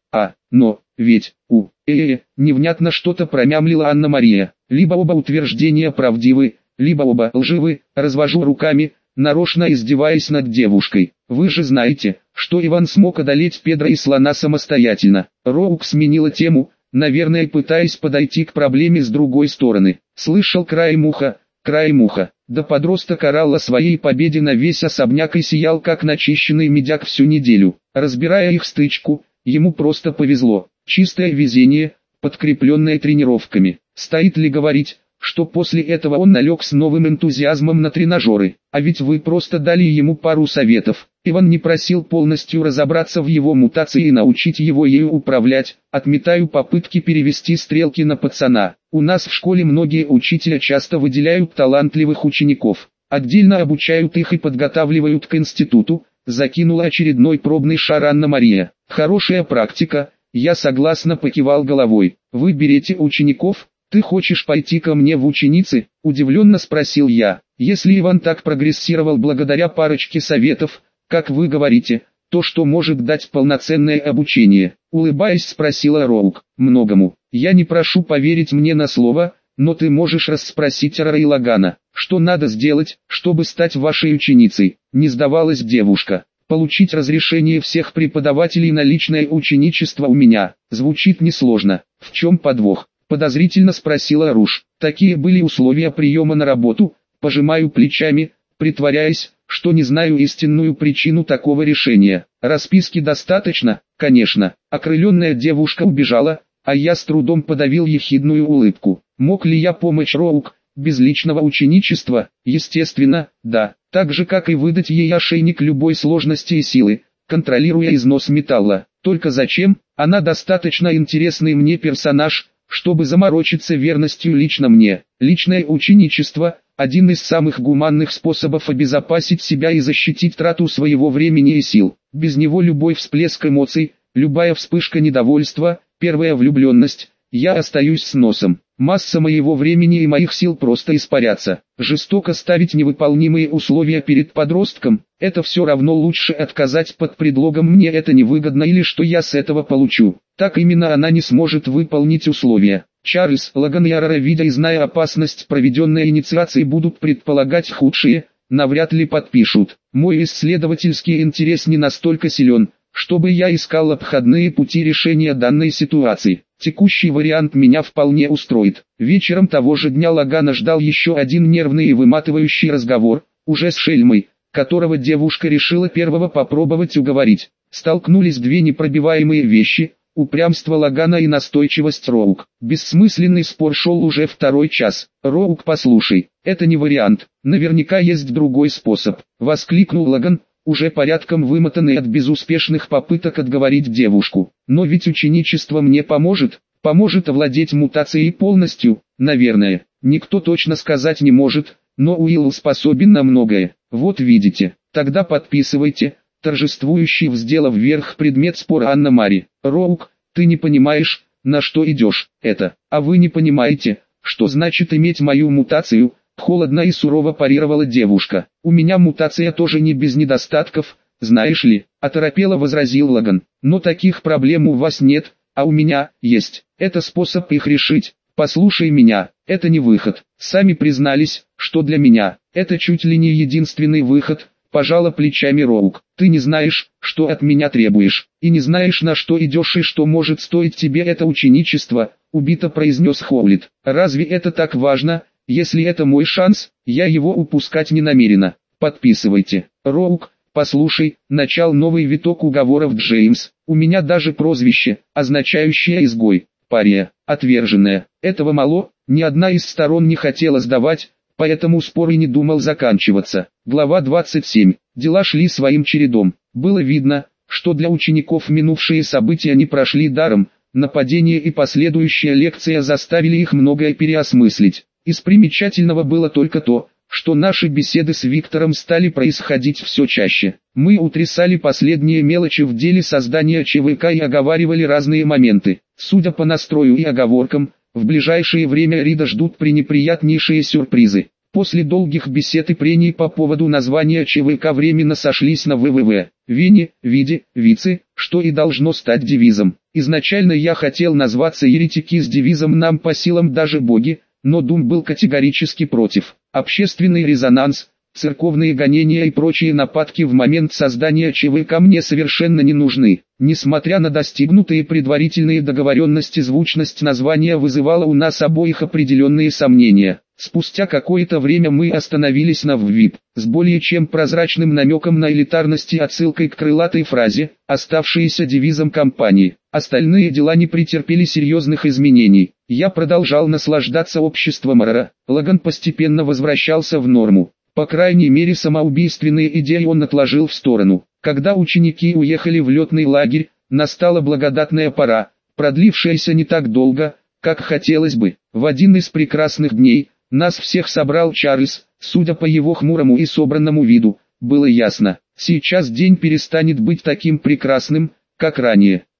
Но, ведь, невнятно что-то промямлила Анна-Мария. Либо оба утверждения правдивы, либо оба лживы, развожу руками, нарочно издеваясь над девушкой. Вы же знаете, что Иван смог одолеть Педро и слона самостоятельно. Роук сменила тему, наверное пытаясь подойти к проблеме с другой стороны. Слышал краем уха. Да подросток орал о своей победе на весь особняк и сиял как начищенный медяк всю неделю. Разбирая их стычку, ему просто повезло. Чистое везение, подкрепленное тренировками. Стоит ли говорить, что после этого он налег с новым энтузиазмом на тренажеры? А ведь вы просто дали ему пару советов. Иван не просил полностью разобраться в его мутации и научить его ею управлять. Отметаю попытки перевести стрелки на пацана. У нас в школе многие учителя часто выделяют талантливых учеников. Отдельно обучают их и подготавливают к институту. Закинула очередной пробный шар Анна-Мария. Хорошая практика, я согласно покивал головой. Вы берете учеников? «Ты хочешь пойти ко мне в ученицы?» – удивленно спросил я. «Если Иван так прогрессировал благодаря парочке советов, как вы говорите, то что может дать полноценное обучение?» – улыбаясь спросила Роук. «Многому. Я не прошу поверить мне на слово, но ты можешь расспросить Рейлагана, что надо сделать, чтобы стать вашей ученицей?» – не сдавалась девушка. «Получить разрешение всех преподавателей на личное ученичество у меня. Звучит несложно. В чем подвох?» Подозрительно спросила Руш. Такие были условия приема на работу. Пожимаю плечами, притворяясь, что не знаю истинную причину такого решения. Расписки достаточно, конечно. Окрыленная девушка убежала, а я с трудом подавил ехидную улыбку. Мог ли я помочь Роук, без личного ученичества? Естественно, да. Так же как и выдать ей ошейник любой сложности и силы, контролируя износ металла. Только зачем? Она достаточно интересный мне персонаж, чтобы заморочиться верностью лично мне. Личное ученичество – один из самых гуманных способов обезопасить себя и защитить трату своего времени и сил. Без него любой всплеск эмоций, любая вспышка недовольства, первая влюбленность, я остаюсь с носом. Масса моего времени и моих сил просто испарятся. Жестоко ставить невыполнимые условия перед подростком – это все равно лучше отказать под предлогом «мне это невыгодно» или «что я с этого получу». Так именно она не сможет выполнить условия. Чарльз, Логан и Арара, видя и зная опасность проведенной инициации, будут предполагать худшее, навряд ли подпишут. Мой исследовательский интерес не настолько силен, чтобы я искал обходные пути решения данной ситуации. Текущий вариант меня вполне устроит. Вечером того же дня Логана ждал еще один нервный и выматывающий разговор, уже с шельмой, которого девушка решила первого попробовать уговорить. Столкнулись две непробиваемые вещи: упрямство Логана и настойчивость Роук. Бессмысленный спор шел уже второй час. «Роук, послушай, это не вариант, наверняка есть другой способ», — воскликнул Логан, уже порядком вымотанный от безуспешных попыток отговорить девушку. «Но ведь ученичество мне поможет овладеть мутацией полностью, наверное. Никто точно сказать не может, но Уилл способен на многое. Вот видите, тогда подписывайте». Торжествующий вздела вверх предмет спора Анна-Мари. «Роук, ты не понимаешь, на что идешь, это, а вы не понимаете, что значит иметь мою мутацию», — холодно и сурово парировала девушка. «У меня мутация тоже не без недостатков, знаешь ли», — оторопело возразил Логан. «Но таких проблем у вас нет, а у меня есть. Это способ их решить. Послушай меня, это не выход. Сами признались, что для меня это чуть ли не единственный выход», — пожала плечами Роук. «Ты не знаешь, что от меня требуешь, и не знаешь, на что идешь и что может стоить тебе это ученичество», — убито произнес Хоулит. «Разве это так важно? Если это мой шанс, я его упускать не намерена. Подписывайте». «Роук, послушай», — начал новый виток уговоров Джеймс. «У меня даже прозвище, означающее изгой, пария, отверженная. Этого мало, ни одна из сторон не хотела сдавать, поэтому спор и не думал заканчиваться». Глава 27. Дела шли своим чередом. Было видно, что для учеников минувшие события не прошли даром. Нападение и последующая лекция заставили их многое переосмыслить. Из примечательного было только то, что наши беседы с Виктором стали происходить все чаще. Мы утрясали последние мелочи в деле создания ЧВК и оговаривали разные моменты. Судя по настрою и оговоркам, в ближайшее время Рида ждут пренеприятнейшие сюрпризы. После долгих бесед и прений по поводу названия ЧВК временно сошлись на ВВВ, Вене, Виде, Вице, что и должно стать девизом. Изначально я хотел назваться «Еретики» с девизом «Нам по силам даже боги», но Дум был категорически против. Общественный резонанс, церковные гонения и прочие нападки в момент создания ЧВК мне совершенно не нужны. Несмотря на достигнутые предварительные договоренности, звучность названия вызывала у нас обоих определенные сомнения. Спустя какое-то время мы остановились на ВВИП, с более чем прозрачным намеком на элитарность и отсылкой к крылатой фразе, оставшейся девизом компании. Остальные дела не претерпели серьезных изменений. Я продолжал наслаждаться обществом Арара. Логан постепенно возвращался в норму. По крайней мере, самоубийственные идеи он отложил в сторону. Когда ученики уехали в летный лагерь, настала благодатная пора, продлившаяся не так долго, как хотелось бы. В один из прекрасных дней нас всех собрал Чарльз. Судя по его хмурому и собранному виду, было ясно, сейчас день перестанет быть таким прекрасным, как ранее.